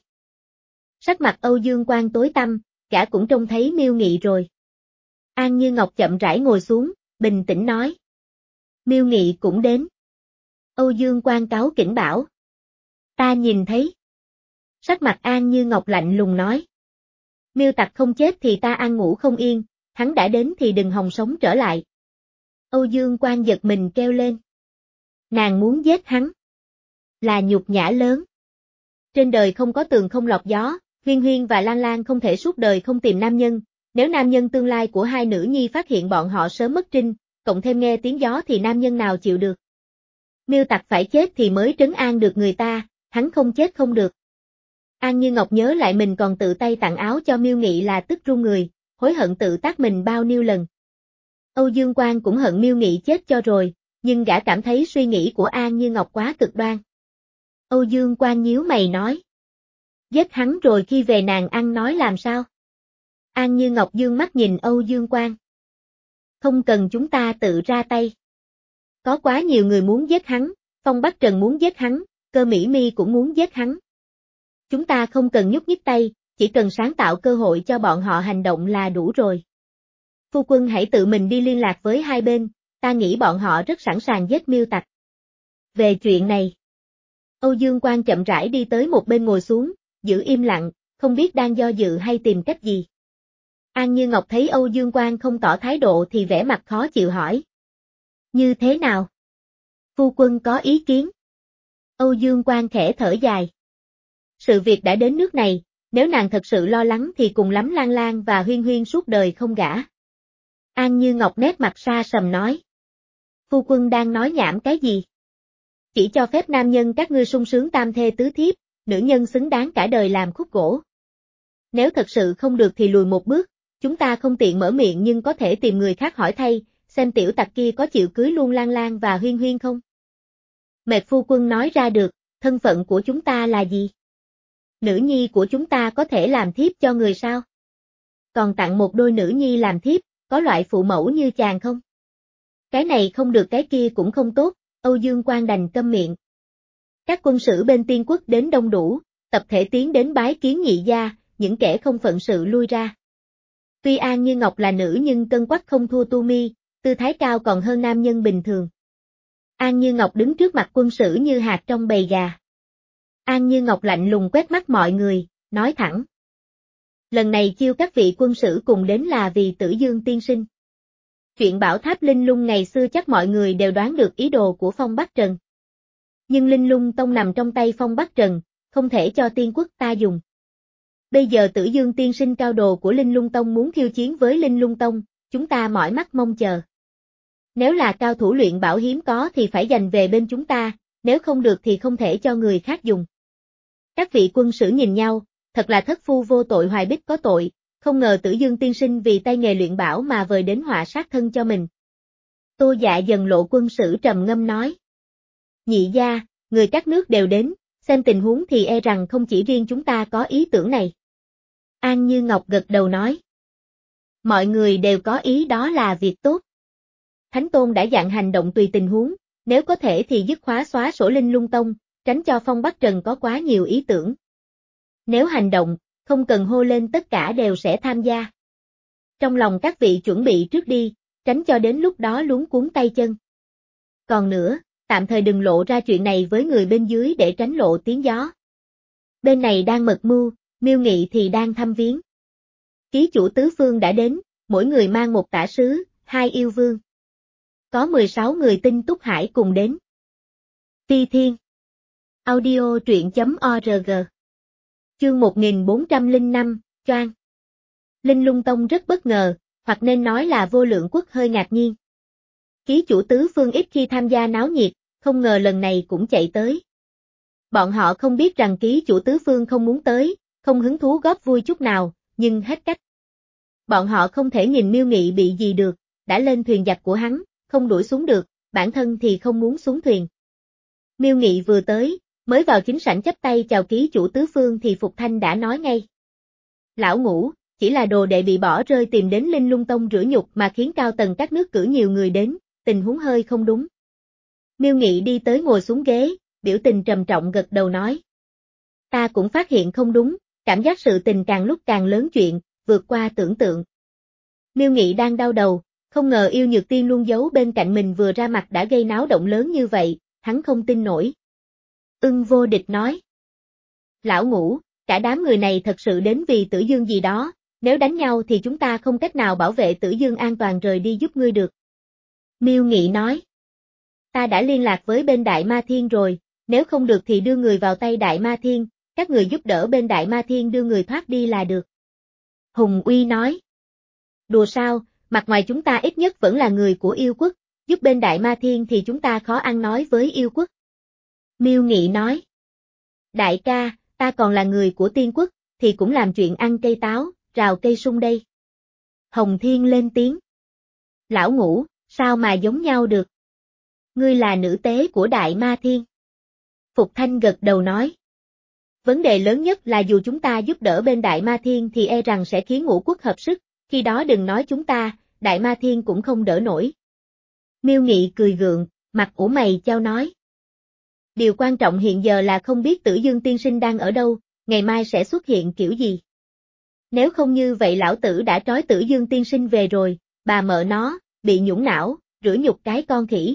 Sắc mặt Âu Dương Quang tối tăm, gã cũng trông thấy Miêu Nghị rồi. An Như Ngọc chậm rãi ngồi xuống, bình tĩnh nói. Miêu Nghị cũng đến. Âu Dương Quang cáu kỉnh bảo. Ta nhìn thấy. Sắc mặt An Như Ngọc lạnh lùng nói. Miêu tặc không chết thì ta ăn ngủ không yên, hắn đã đến thì đừng hòng sống trở lại. Âu Dương Quang giật mình kêu lên. Nàng muốn giết hắn. Là nhục nhã lớn. Trên đời không có tường không lọt gió, Huyên Huyên và Lan Lan không thể suốt đời không tìm nam nhân, nếu nam nhân tương lai của hai nữ nhi phát hiện bọn họ sớm mất trinh, cộng thêm nghe tiếng gió thì nam nhân nào chịu được. Miêu tặc phải chết thì mới trấn an được người ta, hắn không chết không được. An Như Ngọc nhớ lại mình còn tự tay tặng áo cho Miêu Nghị là tức run người, hối hận tự tác mình bao nhiêu lần. Âu Dương Quang cũng hận Miêu Nghị chết cho rồi, nhưng gã cảm thấy suy nghĩ của An Như Ngọc quá cực đoan. Âu Dương Quang nhíu mày nói. Giết hắn rồi khi về nàng ăn nói làm sao? An Như Ngọc dương mắt nhìn Âu Dương Quang. Không cần chúng ta tự ra tay. Có quá nhiều người muốn giết hắn, Phong Bắc Trần muốn giết hắn, Cơ Mỹ Mi cũng muốn giết hắn. Chúng ta không cần nhúc nhích tay, chỉ cần sáng tạo cơ hội cho bọn họ hành động là đủ rồi. Phu quân hãy tự mình đi liên lạc với hai bên, ta nghĩ bọn họ rất sẵn sàng giết Miêu Tặc. Về chuyện này, Âu Dương Quang chậm rãi đi tới một bên ngồi xuống, giữ im lặng, không biết đang do dự hay tìm cách gì. An Như Ngọc thấy Âu Dương Quang không tỏ thái độ thì vẻ mặt khó chịu hỏi. Như thế nào? Phu quân có ý kiến? Âu Dương Quang khẽ thở dài. Sự việc đã đến nước này, nếu nàng thật sự lo lắng thì cùng lắm Lan Lan và Huyên Huyên suốt đời không gả. An Như Ngọc nét mặt xa sầm nói. Phu quân đang nói nhảm cái gì? Chỉ cho phép nam nhân các ngươi sung sướng tam thê tứ thiếp, nữ nhân xứng đáng cả đời làm khúc gỗ. Nếu thật sự không được thì lùi một bước, chúng ta không tiện mở miệng nhưng có thể tìm người khác hỏi thay, xem tiểu tặc kia có chịu cưới luôn Lan Lan và Huyên Huyên không? Mệt phu quân nói ra được, thân phận của chúng ta là gì? Nữ nhi của chúng ta có thể làm thiếp cho người sao? Còn tặng một đôi nữ nhi làm thiếp, có loại phụ mẫu như chàng không? Cái này không được cái kia cũng không tốt, Âu Dương Quang đành câm miệng. Các quân sử bên Tiên Quốc đến đông đủ, tập thể tiến đến bái kiến nhị gia, những kẻ không phận sự lui ra. Tuy An Như Ngọc là nữ nhưng cân quắc không thua Tu Mi, tư thái cao còn hơn nam nhân bình thường. An Như Ngọc đứng trước mặt quân sử như hạt trong bầy gà. An Như Ngọc lạnh lùng quét mắt mọi người, nói thẳng. Lần này chiêu các vị quân sử cùng đến là vì Tử Dương tiên sinh. Chuyện bảo tháp Linh Lung ngày xưa chắc mọi người đều đoán được ý đồ của Phong Bắc Trần. Nhưng Linh Lung Tông nằm trong tay Phong Bắc Trần, không thể cho Tiên Quốc ta dùng. Bây giờ Tử Dương tiên sinh cao đồ của Linh Lung Tông muốn khiêu chiến với Linh Lung Tông, chúng ta mỏi mắt mong chờ. Nếu là cao thủ luyện bảo hiếm có thì phải giành về bên chúng ta, nếu không được thì không thể cho người khác dùng. Các vị quân sử nhìn nhau, thật là thất phu vô tội hoài bích có tội, không ngờ Tử Dương tiên sinh vì tay nghề luyện bảo mà vời đến họa sát thân cho mình. Tô Dạ dần lộ quân sử trầm ngâm nói. Nhị gia, người các nước đều đến, xem tình huống thì e rằng không chỉ riêng chúng ta có ý tưởng này. An Như Ngọc gật đầu nói. Mọi người đều có ý đó là việc tốt. Thánh Tôn đã dặn hành động tùy tình huống, nếu có thể thì dứt khóa xóa sổ Linh Lung Tông, tránh cho Phong Bắc Trần có quá nhiều ý tưởng. Nếu hành động, không cần hô lên tất cả đều sẽ tham gia. Trong lòng các vị chuẩn bị trước đi, tránh cho đến lúc đó luống cuốn tay chân. Còn nữa, tạm thời đừng lộ ra chuyện này với người bên dưới để tránh lộ tiếng gió. Bên này đang mật mưu, Miêu Nghị thì đang thăm viếng. Ký chủ tứ phương đã đến, mỗi người mang một tả sứ, hai yêu vương. Có mười sáu người tinh túc hải cùng đến. Ti Thiên Audio truyện chấm org Chương một nghìn bốn trăm lẻ năm, choang. Linh Lung Tông rất bất ngờ, hoặc nên nói là Vô Lượng Quốc hơi ngạc nhiên. Ký chủ tứ phương ít khi tham gia náo nhiệt, không ngờ lần này cũng chạy tới. Bọn họ không biết rằng ký chủ tứ phương không muốn tới, không hứng thú góp vui chút nào, nhưng hết cách. Bọn họ không thể nhìn Miêu Nghị bị gì được, đã lên thuyền giặc của hắn, không đuổi xuống được, bản thân thì không muốn xuống thuyền. Miêu Nghị vừa tới, mới vào chính sảnh chắp tay chào ký chủ tứ phương thì Phục Thanh đã nói ngay. Lão Ngũ, chỉ là đồ đệ bị bỏ rơi tìm đến Linh Lung Tông rửa nhục mà khiến cao tầng các nước cử nhiều người đến, tình huống hơi không đúng. Miêu Nghị đi tới ngồi xuống ghế, biểu tình trầm trọng gật đầu nói. Ta cũng phát hiện không đúng, cảm giác sự tình càng lúc càng lớn chuyện, vượt qua tưởng tượng. Miêu Nghị đang đau đầu, không ngờ Yêu Nhược Tiên luôn giấu bên cạnh mình vừa ra mặt đã gây náo động lớn như vậy, hắn không tin nổi. Ưng Vô Địch nói. Lão Ngũ, cả đám người này thật sự đến vì Tử Dương gì đó, nếu đánh nhau thì chúng ta không cách nào bảo vệ Tử Dương an toàn rời đi giúp ngươi được. Miêu Nghị nói. Ta đã liên lạc với bên Đại Ma Thiên rồi, nếu không được thì đưa người vào tay Đại Ma Thiên, các người giúp đỡ bên Đại Ma Thiên đưa người thoát đi là được. Hùng Uy nói. Đùa sao, mặt ngoài chúng ta ít nhất vẫn là người của yêu quốc, giúp bên Đại Ma Thiên thì chúng ta khó ăn nói với yêu quốc. Miêu Nghị nói. Đại ca, ta còn là người của Tiên Quốc, thì cũng làm chuyện ăn cây táo, rào cây sung đây. Hồng Thiên lên tiếng. Lão Ngũ, sao mà giống nhau được? Ngươi là nữ tế của Đại Ma Thiên. Phục Thanh gật đầu nói. Vấn đề lớn nhất là dù chúng ta giúp đỡ bên Đại Ma Thiên thì e rằng sẽ khiến ngũ quốc hợp sức, khi đó đừng nói chúng ta, Đại Ma Thiên cũng không đỡ nổi. Miêu Nghị cười gượng, mặt ủ mày chao nói. Điều quan trọng hiện giờ là không biết Tử Dương tiên sinh đang ở đâu, ngày mai sẽ xuất hiện kiểu gì. Nếu không như vậy lão tử đã trói Tử Dương tiên sinh về rồi, bà mợ nó, bị nhũng não, rửa nhục cái con khỉ.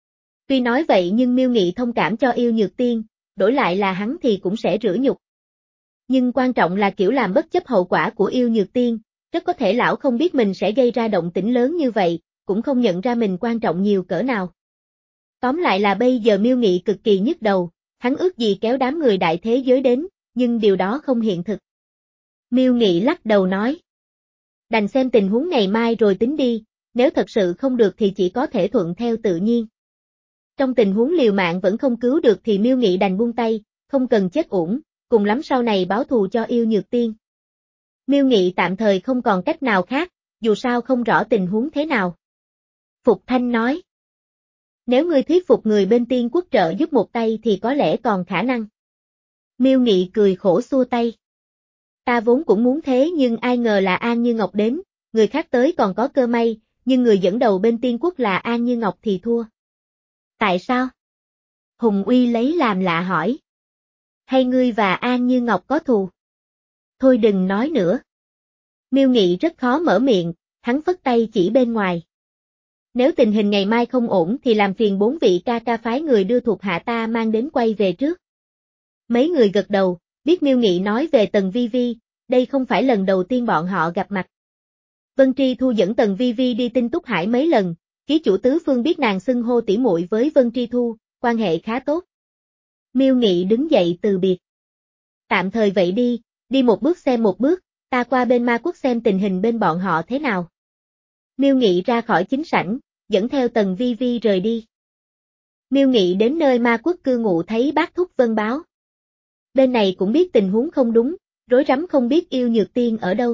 Tuy nói vậy nhưng Miêu Nghị thông cảm cho Yêu Nhược Tiên, đổi lại là hắn thì cũng sẽ rửa nhục. Nhưng quan trọng là kiểu làm bất chấp hậu quả của Yêu Nhược Tiên, rất có thể lão không biết mình sẽ gây ra động tĩnh lớn như vậy, cũng không nhận ra mình quan trọng nhiều cỡ nào. Tóm lại là bây giờ Miêu Nghị cực kỳ nhức đầu, hắn ước gì kéo đám người đại thế giới đến, nhưng điều đó không hiện thực. Miêu Nghị lắc đầu nói. Đành xem tình huống ngày mai rồi tính đi, nếu thật sự không được thì chỉ có thể thuận theo tự nhiên. Trong tình huống liều mạng vẫn không cứu được thì Miêu Nghị đành buông tay, không cần chết uổng, cùng lắm sau này báo thù cho Yêu Nhược Tiên. Miêu Nghị tạm thời không còn cách nào khác, dù sao không rõ tình huống thế nào. Phục Thanh nói. Nếu ngươi thuyết phục người bên Tiên Quốc trợ giúp một tay thì có lẽ còn khả năng. Miêu Nghị cười khổ xua tay. Ta vốn cũng muốn thế nhưng ai ngờ là An Như Ngọc đến, người khác tới còn có cơ may, nhưng người dẫn đầu bên Tiên Quốc là An Như Ngọc thì thua. Tại sao? Hùng Uy lấy làm lạ hỏi. Hay ngươi và An Như Ngọc có thù? Thôi đừng nói nữa. Miêu Nghị rất khó mở miệng, hắn phất tay chỉ bên ngoài. Nếu tình hình ngày mai không ổn thì làm phiền bốn vị ca ca phái người đưa thuộc hạ ta mang đến quay về trước. Mấy người gật đầu, biết Miêu Nghị nói về Tần Vi Vi, đây không phải lần đầu tiên bọn họ gặp mặt. Vân Tri Thu dẫn Tần Vi Vi đi Tinh Túc Hải mấy lần, ký chủ tứ phương biết nàng xưng hô tỉ muội với Vân Tri Thu, quan hệ khá tốt. Miêu Nghị đứng dậy từ biệt. Tạm thời vậy đi, đi một bước xem một bước, ta qua bên Ma Quốc xem tình hình bên bọn họ thế nào. Miêu Nghị ra khỏi chính sảnh, dẫn theo Tần Vi Vi rời đi. Miêu Nghị đến nơi Ma Quốc cư ngụ thấy bác thúc Vân báo. Bên này cũng biết tình huống không đúng, rối rắm không biết Yêu Nhược Tiên ở đâu.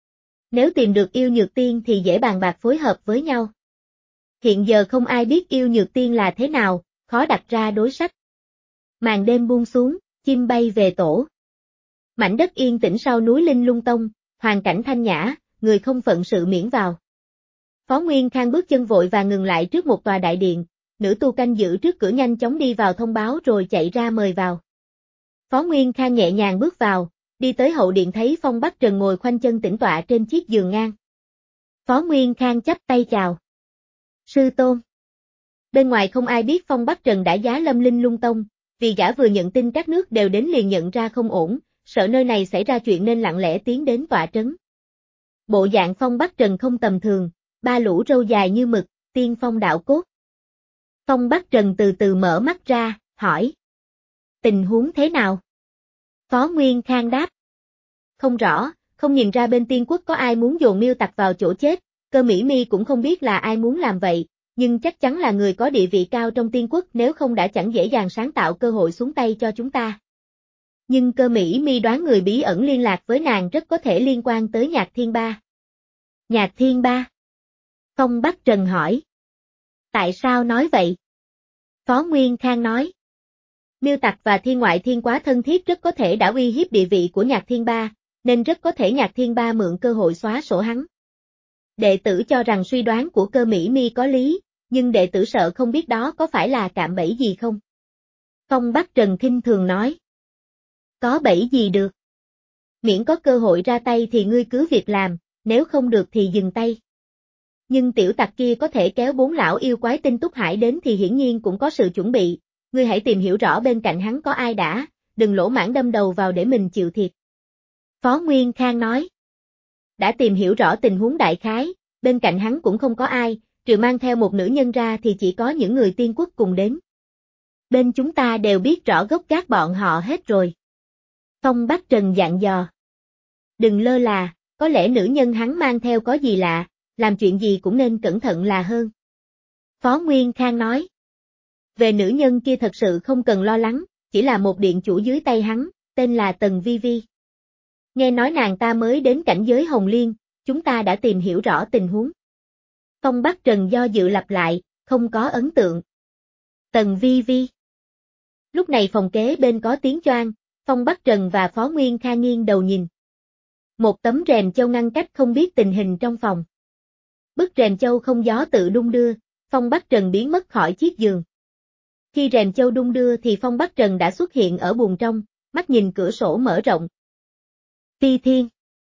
Nếu tìm được Yêu Nhược Tiên thì dễ bàn bạc phối hợp với nhau. Hiện giờ không ai biết Yêu Nhược Tiên là thế nào, khó đặt ra đối sách. Màn đêm buông xuống, chim bay về tổ. Mảnh đất yên tĩnh sau núi Linh Lung Tông, hoàn cảnh thanh nhã, người không phận sự miễn vào. Phó Nguyên Khang bước chân vội và ngừng lại trước một tòa đại điện, nữ tu canh giữ trước cửa nhanh chóng đi vào thông báo rồi chạy ra mời vào. Phó Nguyên Khang nhẹ nhàng bước vào, đi tới hậu điện thấy Phong Bắc Trần ngồi khoanh chân tĩnh tọa trên chiếc giường ngang. Phó Nguyên Khang chắp tay chào. Sư tôn. Bên ngoài không ai biết Phong Bắc Trần đã giá lâm Linh Lung Tông, vì gã vừa nhận tin các nước đều đến liền nhận ra không ổn, sợ nơi này xảy ra chuyện nên lặng lẽ tiến đến tọa trấn. Bộ dạng Phong Bắc Trần không tầm thường, ba lũ râu dài như mực, tiên phong đạo cốt. Phong Bắc Trần từ từ mở mắt ra, hỏi. Tình huống thế nào? Phó Nguyên Khang đáp. Không rõ, không nhìn ra bên Tiên Quốc có ai muốn dồn Miêu Tặc vào chỗ chết, Cơ Mỹ Mi cũng không biết là ai muốn làm vậy, nhưng chắc chắn là người có địa vị cao trong Tiên Quốc nếu không đã chẳng dễ dàng sáng tạo cơ hội xuống tay cho chúng ta. Nhưng Cơ Mỹ Mi đoán người bí ẩn liên lạc với nàng rất có thể liên quan tới Nhạc Thiên Ba. Nhạc Thiên Ba? Phong Bắc Trần hỏi. Tại sao nói vậy? Phó Nguyên Khang nói. Miêu Tặc và Thiên Ngoại Thiên quá thân thiết rất có thể đã uy hiếp địa vị của Nhạc Thiên Ba, nên rất có thể Nhạc Thiên Ba mượn cơ hội xóa sổ hắn. Đệ tử cho rằng suy đoán của Cơ Mỹ Mi có lý, nhưng đệ tử sợ không biết đó có phải là cạm bẫy gì không? Phong Bắc Trần khinh thường nói. Có bẫy gì được? Miễn có cơ hội ra tay thì ngươi cứ việc làm, nếu không được thì dừng tay. Nhưng tiểu tặc kia có thể kéo bốn lão yêu quái Tinh Túc Hải đến thì hiển nhiên cũng có sự chuẩn bị, ngươi hãy tìm hiểu rõ bên cạnh hắn có ai đã, đừng lỗ mãng đâm đầu vào để mình chịu thiệt. Phó Nguyên Khang nói. Đã tìm hiểu rõ tình huống đại khái, bên cạnh hắn cũng không có ai, trừ mang theo một nữ nhân ra thì chỉ có những người Tiên Quốc cùng đến. Bên chúng ta đều biết rõ gốc gác bọn họ hết rồi. Phong Bắc Trần dặn dò. Đừng lơ là, có lẽ nữ nhân hắn mang theo có gì lạ, làm chuyện gì cũng nên cẩn thận là hơn. Phó Nguyên Khang nói. Về nữ nhân kia thật sự không cần lo lắng, chỉ là một điện chủ dưới tay hắn, tên là Tần Vi Vi. Nghe nói nàng ta mới đến cảnh giới Hồng Liên, chúng ta đã tìm hiểu rõ tình huống. Phong Bắc Trần do dự lặp lại, không có ấn tượng. Tần Vi Vi. Lúc này phòng kế bên có tiếng choang, Phong Bắc Trần và Phó Nguyên Kha nghiêng đầu nhìn. Một tấm rèm châu ngăn cách không biết tình hình trong phòng. Bức rèm châu không gió tự đung đưa, Phong Bắc Trần biến mất khỏi chiếc giường. Khi rèm châu đung đưa thì Phong Bắc Trần đã xuất hiện ở buồng trong, mắt nhìn cửa sổ mở rộng. Ti Thiên.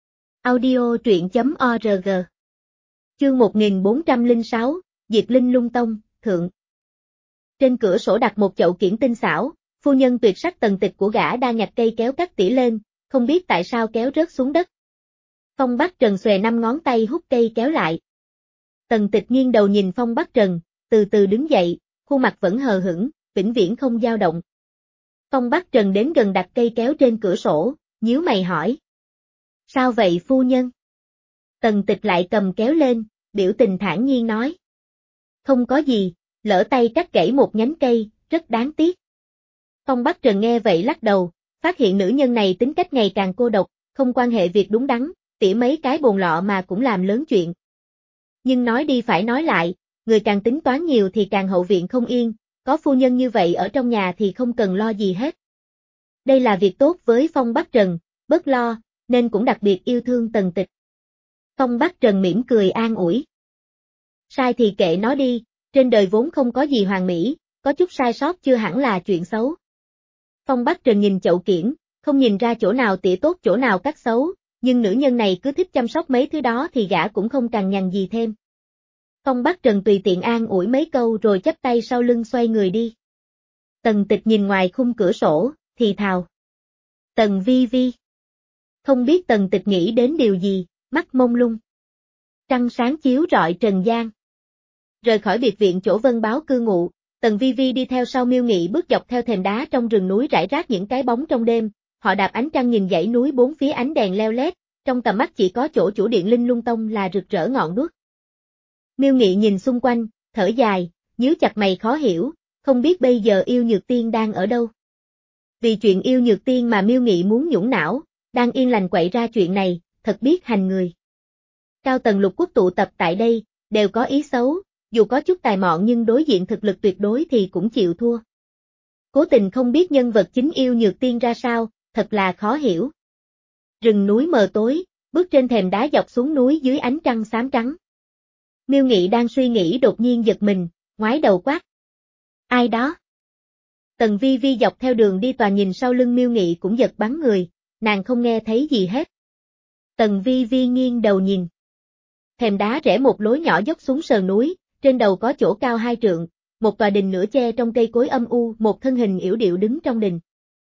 Audio truyện chấm org. Chương một nghìn bốn trăm lẻ sáu, Diệt Linh Lung Tông, thượng. Trên cửa sổ đặt một chậu kiển tinh xảo, phu nhân tuyệt sắc Tần Tịch của gã đang nhặt cây kéo cắt tỉa lên, không biết tại sao kéo rớt xuống đất. Phong Bắc Trần xòe năm ngón tay hút cây kéo lại. Tần Tịch nghiêng đầu nhìn Phong Bắc Trần, từ từ đứng dậy, khuôn mặt vẫn hờ hững, vĩnh viễn không dao động. Phong Bắc Trần đến gần đặt cây kéo trên cửa sổ, nhíu mày hỏi. Sao vậy phu nhân? Tần Tịch lại cầm kéo lên, biểu tình thản nhiên nói. Không có gì, lỡ tay cắt gãy một nhánh cây, rất đáng tiếc. Phong Bắc Trần nghe vậy lắc đầu, phát hiện nữ nhân này tính cách ngày càng cô độc, không quan hệ việc đúng đắn, tỉa mấy cái bồn lọ mà cũng làm lớn chuyện. Nhưng nói đi phải nói lại, người càng tính toán nhiều thì càng hậu viện không yên, có phu nhân như vậy ở trong nhà thì không cần lo gì hết. Đây là việc tốt với Phong Bắc Trần, bớt lo, nên cũng đặc biệt yêu thương Tần Tịch. Phong Bắc Trần mỉm cười an ủi. Sai thì kệ nó đi, trên đời vốn không có gì hoàn mỹ, có chút sai sót chưa hẳn là chuyện xấu. Phong Bắc Trần nhìn chậu kiển, không nhìn ra chỗ nào tỉa tốt chỗ nào cắt xấu, nhưng nữ nhân này cứ thích chăm sóc mấy thứ đó thì gã cũng không cằn nhằn gì thêm. Phong Bắc Trần tùy tiện an ủi mấy câu rồi chắp tay sau lưng xoay người đi. Tần Tịch nhìn ngoài khung cửa sổ, thì thào. Tần Vi Vi. Không biết Tần Tịch nghĩ đến điều gì, mắt mông lung. Trăng sáng chiếu rọi trần gian. Rời khỏi biệt viện chỗ Vân Báo cư ngụ, Tần Vi Vi đi theo sau Miêu Nghị bước dọc theo thềm đá trong rừng núi rải rác những cái bóng trong đêm, họ đạp ánh trăng nhìn dãy núi bốn phía ánh đèn leo lét, trong tầm mắt chỉ có chỗ chủ điện Linh Lung Tông là rực rỡ ngọn đuốc. Miêu Nghị nhìn xung quanh, thở dài, nhíu chặt mày khó hiểu, không biết bây giờ Yêu Nhược Tiên đang ở đâu. Vì chuyện Yêu Nhược Tiên mà Miêu Nghị muốn nhũng não, đang yên lành quậy ra chuyện này, thật biết hành người. Cao tầng lục quốc tụ tập tại đây, đều có ý xấu, dù có chút tài mọn nhưng đối diện thực lực tuyệt đối thì cũng chịu thua. Cố tình không biết nhân vật chính Yêu Nhược Tiên ra sao, thật là khó hiểu. Rừng núi mờ tối, bước trên thềm đá dọc xuống núi dưới ánh trăng xám trắng. Miêu Nghị đang suy nghĩ đột nhiên giật mình, ngoái đầu quát. Ai đó? Tần Vi Vi dọc theo đường đi toàn nhìn sau lưng Miêu Nghị cũng giật bắn người, nàng không nghe thấy gì hết. Tần Vi Vi nghiêng đầu nhìn. Thềm đá rẽ một lối nhỏ dốc xuống sườn núi, trên đầu có chỗ cao hai trượng, một tòa đình nửa che trong cây cối âm u, một thân hình yểu điệu đứng trong đình.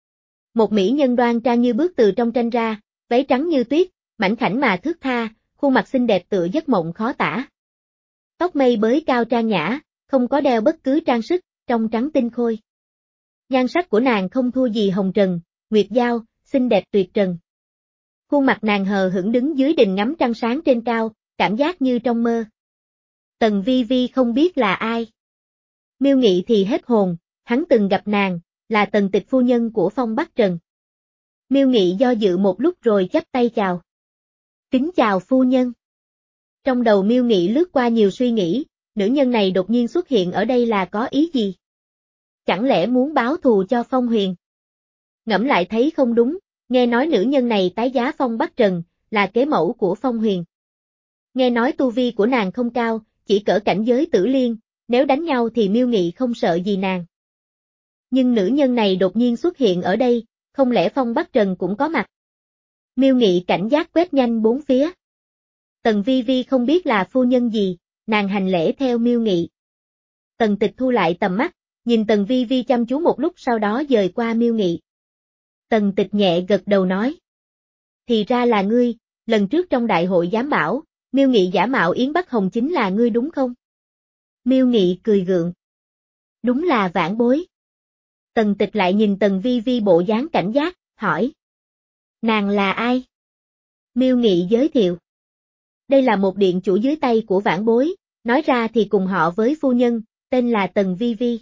Một mỹ nhân đoan trang như bước từ trong tranh ra, váy trắng như tuyết, mảnh khảnh mà thướt tha, khuôn mặt xinh đẹp tựa giấc mộng khó tả. Tóc mây bới cao trang nhã, không có đeo bất cứ trang sức, trong trắng tinh khôi. Nhan sắc của nàng không thua gì hồng trần, nguyệt giao, xinh đẹp tuyệt trần. Khuôn mặt nàng hờ hững đứng dưới đình ngắm trăng sáng trên cao, cảm giác như trong mơ. Tần Vi Vi không biết là ai. Miêu Nghị thì hết hồn, hắn từng gặp nàng, là Tần Tịch phu nhân của Phong Bắc Trần. Miêu Nghị do dự một lúc rồi chắp tay chào. Kính chào phu nhân. Trong đầu Miêu Nghị lướt qua nhiều suy nghĩ, nữ nhân này đột nhiên xuất hiện ở đây là có ý gì? Chẳng lẽ muốn báo thù cho Phong Huyền? Ngẫm lại thấy không đúng, nghe nói nữ nhân này tái giá Phong Bắc Trần, là kế mẫu của Phong Huyền. Nghe nói tu vi của nàng không cao, chỉ cỡ cảnh giới tử liên, nếu đánh nhau thì Miêu Nghị không sợ gì nàng. Nhưng nữ nhân này đột nhiên xuất hiện ở đây, không lẽ Phong Bắc Trần cũng có mặt? Miêu Nghị cảnh giác quét nhanh bốn phía. Tần Vi Vi không biết là phu nhân gì, nàng hành lễ theo Miêu Nghị. Tần Tịch thu lại tầm mắt, nhìn Tần Vi Vi chăm chú một lúc sau đó dời qua Miêu Nghị. Tần Tịch nhẹ gật đầu nói. Thì ra là ngươi, lần trước trong đại hội giám bảo, Miêu Nghị giả mạo Yến Bắc Hồng chính là ngươi đúng không? Miêu Nghị cười gượng. Đúng là vãn bối. Tần Tịch lại nhìn Tần Vi Vi bộ dáng cảnh giác, hỏi. Nàng là ai? Miêu Nghị giới thiệu. Đây là một điện chủ dưới tay của vãn bối, nói ra thì cùng họ với phu nhân, tên là Tần Vi Vi.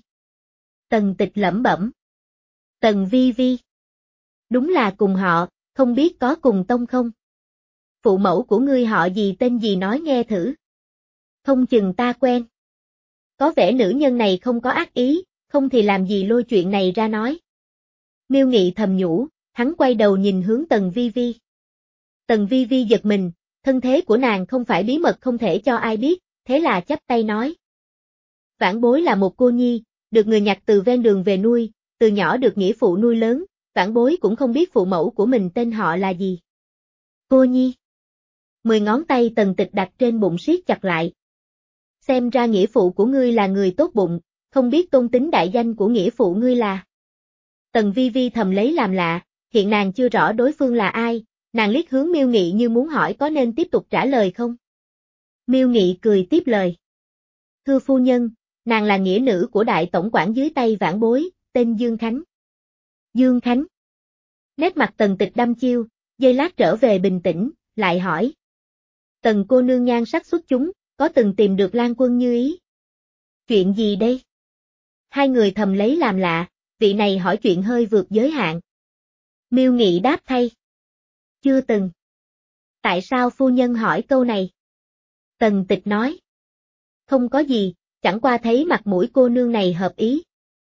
Tần Tịch lẩm bẩm. Tần Vi Vi. Đúng là cùng họ, không biết có cùng tông không? Phụ mẫu của ngươi họ gì tên gì nói nghe thử. Không chừng ta quen. Có vẻ nữ nhân này không có ác ý, không thì làm gì lôi chuyện này ra nói. Miêu Nghị thầm nhủ, hắn quay đầu nhìn hướng Tần Vi Vi. Tần Vi Vi giật mình, thân thế của nàng không phải bí mật không thể cho ai biết, thế là chắp tay nói. Vãn bối là một cô nhi, được người nhặt từ ven đường về nuôi, từ nhỏ được nghĩa phụ nuôi lớn, vãn bối cũng không biết phụ mẫu của mình tên họ là gì. Cô nhi. Mười ngón tay Tần Tịch đặt trên bụng siết chặt lại. Xem ra nghĩa phụ của ngươi là người tốt bụng, không biết tôn tính đại danh của nghĩa phụ ngươi là. Tần Vi Vi thầm lấy làm lạ, hiện nàng chưa rõ đối phương là ai, nàng liếc hướng Miêu Nghị như muốn hỏi có nên tiếp tục trả lời không. Miêu Nghị cười tiếp lời. Thưa phu nhân, nàng là nghĩa nữ của đại tổng quản dưới tay vãn bối, tên Dương Khánh. Dương Khánh. Nét mặt Tần Tịch đăm chiêu, giây lát trở về bình tĩnh, lại hỏi. Tần cô nương nhan sắc xuất chúng, có từng tìm được Lan Quân như ý? Chuyện gì đây? Hai người thầm lấy làm lạ, vị này hỏi chuyện hơi vượt giới hạn. Miêu Nghị đáp thay. Chưa từng. Tại sao phu nhân hỏi câu này? Tần Tịch nói. Không có gì, chẳng qua thấy mặt mũi cô nương này hợp ý.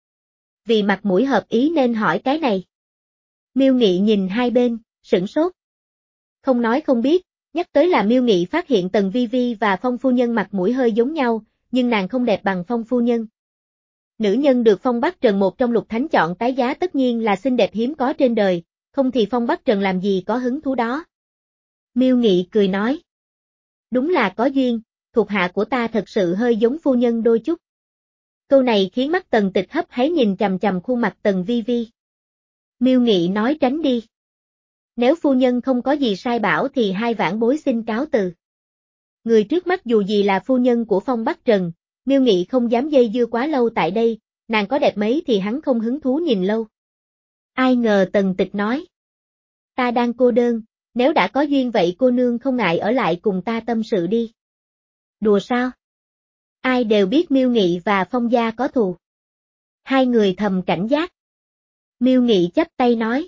Vì mặt mũi hợp ý nên hỏi cái này. Miêu Nghị nhìn hai bên, sửng sốt. Không nói không biết, nhắc tới là Miêu Nghị phát hiện Tần Vi Vi và Phong phu nhân mặt mũi hơi giống nhau, nhưng nàng không đẹp bằng Phong phu nhân. Nữ nhân được Phong Bắc Trần một trong lục thánh chọn tái giá tất nhiên là xinh đẹp hiếm có trên đời, không thì Phong Bắc Trần làm gì có hứng thú đó. Miêu Nghị cười nói. Đúng là có duyên, thuộc hạ của ta thật sự hơi giống phu nhân đôi chút. Câu này khiến mắt Tần Tịch hấp háy nhìn chằm chằm khuôn mặt Tần Vi Vi. Miêu Nghị nói tránh đi. Nếu phu nhân không có gì sai bảo thì hai vãn bối xin cáo từ. Người trước mắt dù gì là phu nhân của Phong Bắc Trần, Miêu Nghị không dám dây dưa quá lâu tại đây, nàng có đẹp mấy thì hắn không hứng thú nhìn lâu. Ai ngờ Tần Tịch nói. Ta đang cô đơn, nếu đã có duyên vậy cô nương không ngại ở lại cùng ta tâm sự đi. Đùa sao? Ai đều biết Miêu Nghị và Phong gia có thù. Hai người thầm cảnh giác. Miêu Nghị chắp tay nói.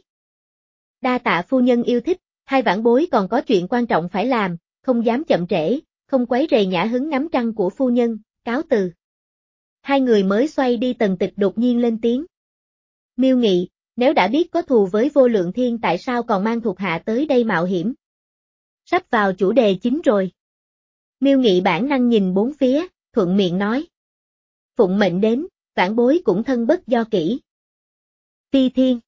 Đa tạ phu nhân yêu thích, hai vãn bối còn có chuyện quan trọng phải làm, không dám chậm trễ, không quấy rầy nhã hứng ngắm trăng của phu nhân, cáo từ. Hai người mới xoay đi Tần Tịch đột nhiên lên tiếng. Miêu Nghị, nếu đã biết có thù với Vô Lượng Thiên tại sao còn mang thuộc hạ tới đây mạo hiểm? Sắp vào chủ đề chính rồi. Miêu Nghị bản năng nhìn bốn phía, thuận miệng nói. Phụng mệnh đến, vãn bối cũng thân bất do kỹ. Phi Thiên.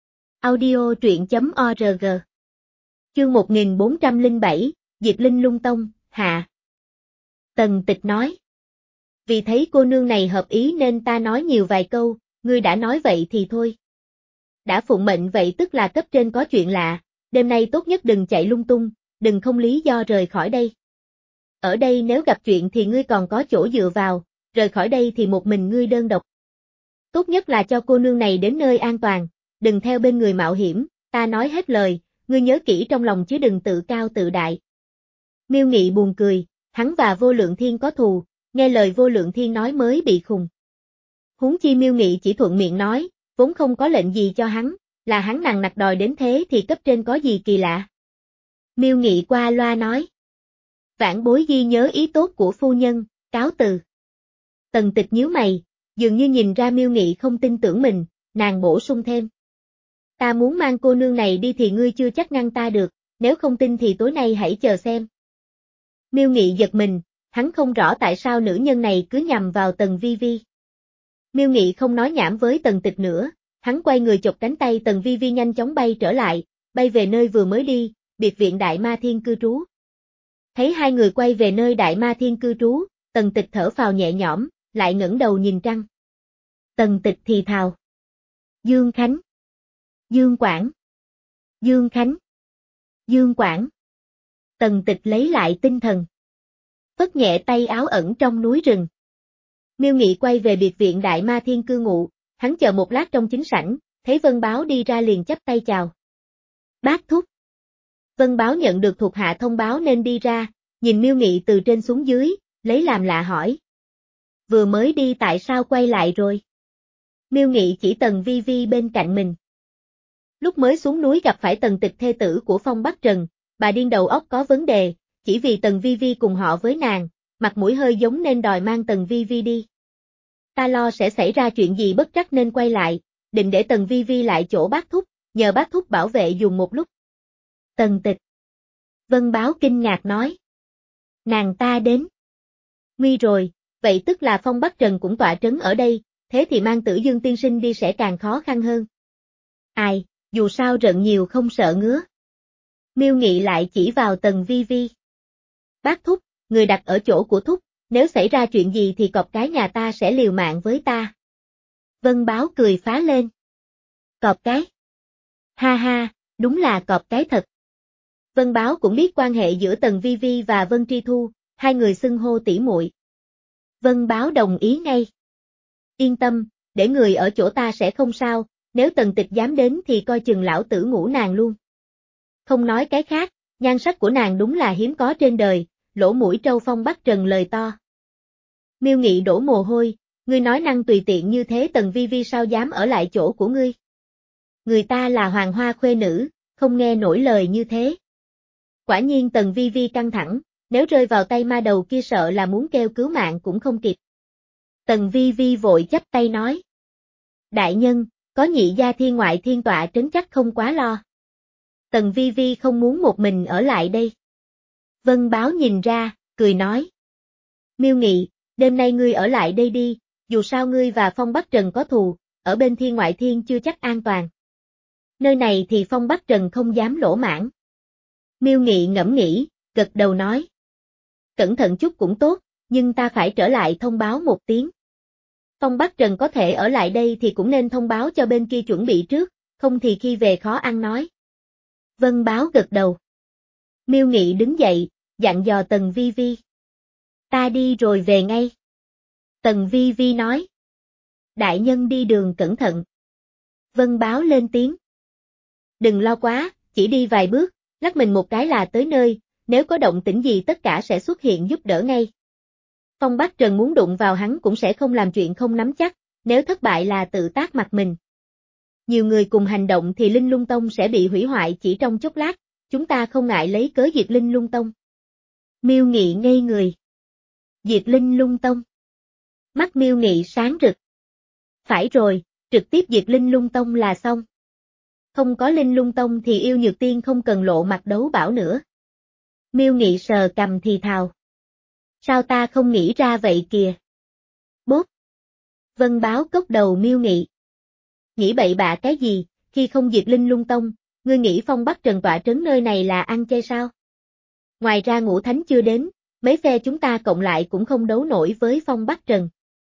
Audio truyện chấm org. Chương một nghìn bốn trăm lẻ bảy, Diệp Linh Lung Tông, hạ. Tần Tịch nói. Vì thấy cô nương này hợp ý nên ta nói nhiều vài câu, ngươi đã nói vậy thì thôi. Đã phụng mệnh vậy tức là cấp trên có chuyện lạ, đêm nay tốt nhất đừng chạy lung tung, đừng không lý do rời khỏi đây. Ở đây nếu gặp chuyện thì ngươi còn có chỗ dựa vào, rời khỏi đây thì một mình ngươi đơn độc. Tốt nhất là cho cô nương này đến nơi an toàn, đừng theo bên người mạo hiểm, ta nói hết lời, ngươi nhớ kỹ trong lòng chứ đừng tự cao tự đại. Miêu Nghị buồn cười, hắn và Vô Lượng Thiên có thù, nghe lời Vô Lượng Thiên nói mới bị khùng. Huống chi Miêu Nghị chỉ thuận miệng nói, vốn không có lệnh gì cho hắn, là hắn nằng nặc đòi đến thế thì cấp trên có gì kỳ lạ. Miêu Nghị qua loa nói. Vãn bối ghi nhớ ý tốt của phu nhân, cáo từ. Tần Tịch nhíu mày, dường như nhìn ra Miêu Nghị không tin tưởng mình, nàng bổ sung thêm. Ta muốn mang cô nương này đi thì ngươi chưa chắc ngăn ta được, nếu không tin thì tối nay hãy chờ xem. Miêu Nghị giật mình, hắn không rõ tại sao nữ nhân này cứ nhằm vào Tần Vi Vi. Miêu Nghị không nói nhảm với Tần Tịch nữa, hắn quay người chộp cánh tay Tần Vi Vi nhanh chóng bay trở lại, bay về nơi vừa mới đi, biệt viện Đại Ma Thiên cư trú. Thấy hai người quay về nơi Đại Ma Thiên cư trú, Tần Tịch thở phào nhẹ nhõm, lại ngẩng đầu nhìn trăng. Tần Tịch thì thào. Dương Khánh. Dương Quảng. Dương Khánh. Dương Quảng. Tần Tịch lấy lại tinh thần. Phất nhẹ tay áo ẩn trong núi rừng. Miêu Nghị quay về biệt viện Đại Ma Thiên cư ngụ, hắn chờ một lát trong chính sảnh, thấy Vân Báo đi ra liền chắp tay chào. Bác thúc. Vân Báo nhận được thuộc hạ thông báo nên đi ra, nhìn Miêu Nghị từ trên xuống dưới, lấy làm lạ hỏi. Vừa mới đi tại sao quay lại rồi? Miêu Nghị chỉ Tần Vi Vi bên cạnh mình. Lúc mới xuống núi gặp phải Tần Tịch thê tử của Phong Bắc Trần, bà điên đầu óc có vấn đề, chỉ vì Tần Vi Vi cùng họ với nàng, mặt mũi hơi giống nên đòi mang Tần Vi Vi đi. Ta lo sẽ xảy ra chuyện gì bất trắc nên quay lại, định để Tần Vi Vi lại chỗ bác thúc, nhờ bác thúc bảo vệ dùng một lúc. Tần Tịch. Vân Báo kinh ngạc nói. Nàng ta đến. Nguy rồi, vậy tức là Phong Bắc Trần cũng tọa trấn ở đây, thế thì mang Tử Dương tiên sinh đi sẽ càng khó khăn hơn. Ai, dù sao rận nhiều không sợ ngứa. Miêu Nghị lại chỉ vào Tần Vi Vi. Bác thúc, người đặt ở chỗ của thúc, nếu xảy ra chuyện gì thì cọp cái nhà ta sẽ liều mạng với ta. Vân Báo cười phá lên. Cọp cái. Ha ha, đúng là cọp cái thật. Vân Báo cũng biết quan hệ giữa Tần Vi Vi và Vân Tri Thu, hai người xưng hô tỉ muội. Vân Báo đồng ý ngay. Yên tâm, để người ở chỗ ta sẽ không sao, nếu Tần Tịch dám đến thì coi chừng lão tử ngủ nàng luôn. Không nói cái khác, nhan sắc của nàng đúng là hiếm có trên đời, lỗ mũi trâu Phong Bắc Trần lời to. Miêu Nghị đổ mồ hôi, ngươi nói năng tùy tiện như thế Tần Vi Vi sao dám ở lại chỗ của ngươi. Người ta là hoàng hoa khuê nữ, không nghe nổi lời như thế. Quả nhiên Tần Vi Vi căng thẳng, nếu rơi vào tay ma đầu kia sợ là muốn kêu cứu mạng cũng không kịp. Tần Vi Vi vội chắp tay nói. Đại nhân, có nhị gia thiên ngoại thiên tọa trấn chắc không quá lo. Tần Vi Vi không muốn một mình ở lại đây. Vân Báo nhìn ra, cười nói. Miêu Nghị, đêm nay ngươi ở lại đây đi, dù sao ngươi và Phong Bắc Trần có thù, ở bên thiên ngoại thiên chưa chắc an toàn. Nơi này thì Phong Bắc Trần không dám lỗ mãn. Miêu Nghị ngẫm nghĩ, gật đầu nói. Cẩn thận chút cũng tốt, nhưng ta phải trở lại thông báo một tiếng. Phong Bắc Trần có thể ở lại đây thì cũng nên thông báo cho bên kia chuẩn bị trước, không thì khi về khó ăn nói. Vân Báo gật đầu. Miêu Nghị đứng dậy, dặn dò Tần Vi Vi. Ta đi rồi về ngay. Tần Vi Vi nói. Đại nhân đi đường cẩn thận. Vân Báo lên tiếng. Đừng lo quá, chỉ đi vài bước, lắc mình một cái là tới nơi, nếu có động tĩnh gì tất cả sẽ xuất hiện giúp đỡ ngay. Phong Bắc Trần muốn đụng vào hắn cũng sẽ không làm chuyện không nắm chắc, nếu thất bại là tự tác mặt mình. Nhiều người cùng hành động thì Linh Lung Tông sẽ bị hủy hoại chỉ trong chốc lát, chúng ta không ngại lấy cớ diệt Linh Lung Tông. Miêu Nghị ngây người. Diệt Linh Lung Tông. Mắt Miêu Nghị sáng rực. Phải rồi, trực tiếp diệt Linh Lung Tông là xong. Không có Linh Lung Tông thì Yêu Nhược Tiên không cần lộ mặt đấu bảo nữa. Miêu Nghị sờ cầm thì thào. Sao ta không nghĩ ra vậy kìa? Bốp. Vân Báo cốc đầu Miêu Nghị. Nghĩ bậy bạ cái gì, khi không diệt Linh Lung Tông, ngươi nghĩ Phong Bắc Trần tọa trấn nơi này là ăn chay sao? Ngoài ra Ngũ Thánh chưa đến, mấy phe chúng ta cộng lại cũng không đấu nổi với Phong Bắc Trần.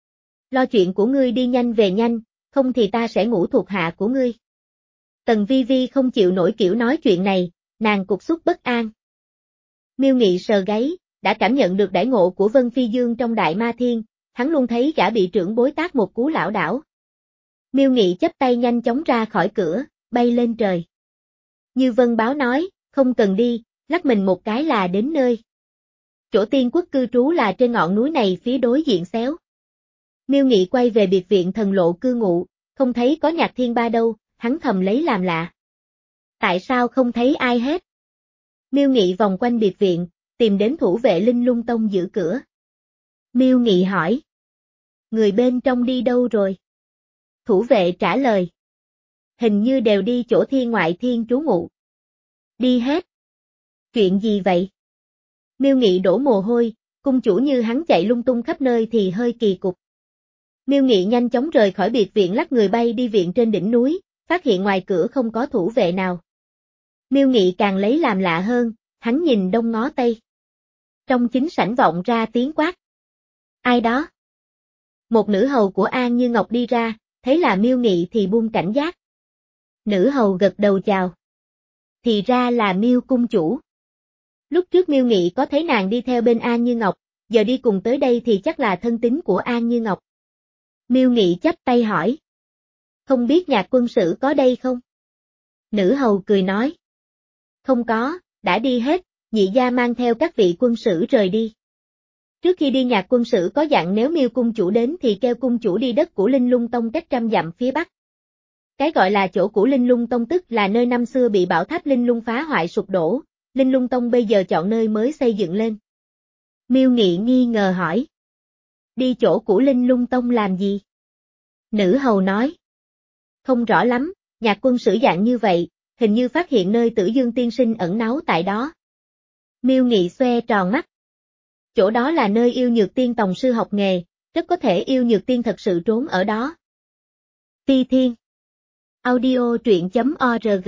Lo chuyện của ngươi đi nhanh về nhanh, không thì ta sẽ ngủ thuộc hạ của ngươi. Tần Vi Vi không chịu nổi kiểu nói chuyện này, nàng cục xúc bất an. Miêu Nghị sờ gáy, đã cảm nhận được đãi ngộ của Vân Phi Dương trong Đại Ma Thiên, hắn luôn thấy gã bị trưởng bối tát một cú lảo đảo. Miêu Nghị chắp tay nhanh chóng ra khỏi cửa, bay lên trời. Như Vân Báo nói, không cần đi, lắc mình một cái là đến nơi. Chỗ tiên quốc cư trú là trên ngọn núi này phía đối diện xéo. Miêu Nghị quay về biệt viện thần lộ cư ngụ, không thấy có Nhạc Thiên Ba đâu, hắn thầm lấy làm lạ. Tại sao không thấy ai hết? Miêu Nghị vòng quanh biệt viện, tìm đến thủ vệ Linh Lung Tông giữ cửa. Miêu Nghị hỏi. Người bên trong đi đâu rồi? Thủ vệ trả lời. Hình như đều đi chỗ thiên ngoại thiên trú ngụ. Đi hết. Chuyện gì vậy? Miêu Nghị đổ mồ hôi, cung chủ như hắn chạy lung tung khắp nơi thì hơi kỳ cục. Miêu Nghị nhanh chóng rời khỏi biệt viện lắc người bay đi viện trên đỉnh núi, phát hiện ngoài cửa không có thủ vệ nào. Miêu Nghị càng lấy làm lạ hơn, hắn nhìn đông ngó tây. Trong chính sảnh vọng ra tiếng quát. Ai đó? Một nữ hầu của An Như Ngọc đi ra, thấy là Miêu Nghị thì buông cảnh giác. Nữ hầu gật đầu chào. Thì ra là Miêu cung chủ. Lúc trước Miêu Nghị có thấy nàng đi theo bên An Như Ngọc, giờ đi cùng tới đây thì chắc là thân tín của An Như Ngọc. Miêu Nghị chắp tay hỏi. Không biết Nhạc quân sử có đây không? Nữ hầu cười nói. Không có, đã đi hết, nhị gia mang theo các vị quân sử rời đi. Trước khi đi Nhạc quân sử có dặn nếu Miêu cung chủ đến thì kêu cung chủ đi đất của Linh Lung Tông cách trăm dặm phía bắc. Cái gọi là chỗ của Linh Lung Tông tức là nơi năm xưa bị bảo tháp Linh Lung phá hoại sụp đổ, Linh Lung Tông bây giờ chọn nơi mới xây dựng lên. Miêu Nghị nghi ngờ hỏi. Đi chỗ của Linh Lung Tông làm gì? Nữ hầu nói. Không rõ lắm, nhạc quân sử dạng như vậy, hình như phát hiện nơi Tử Dương tiên sinh ẩn náu tại đó. Miêu Nghị xoe tròn mắt. Chỗ đó là nơi yêu nhược tiên tòng sư học nghề, rất có thể yêu nhược tiên thật sự trốn ở đó. Phi Thiên. Audio truyện chấm org.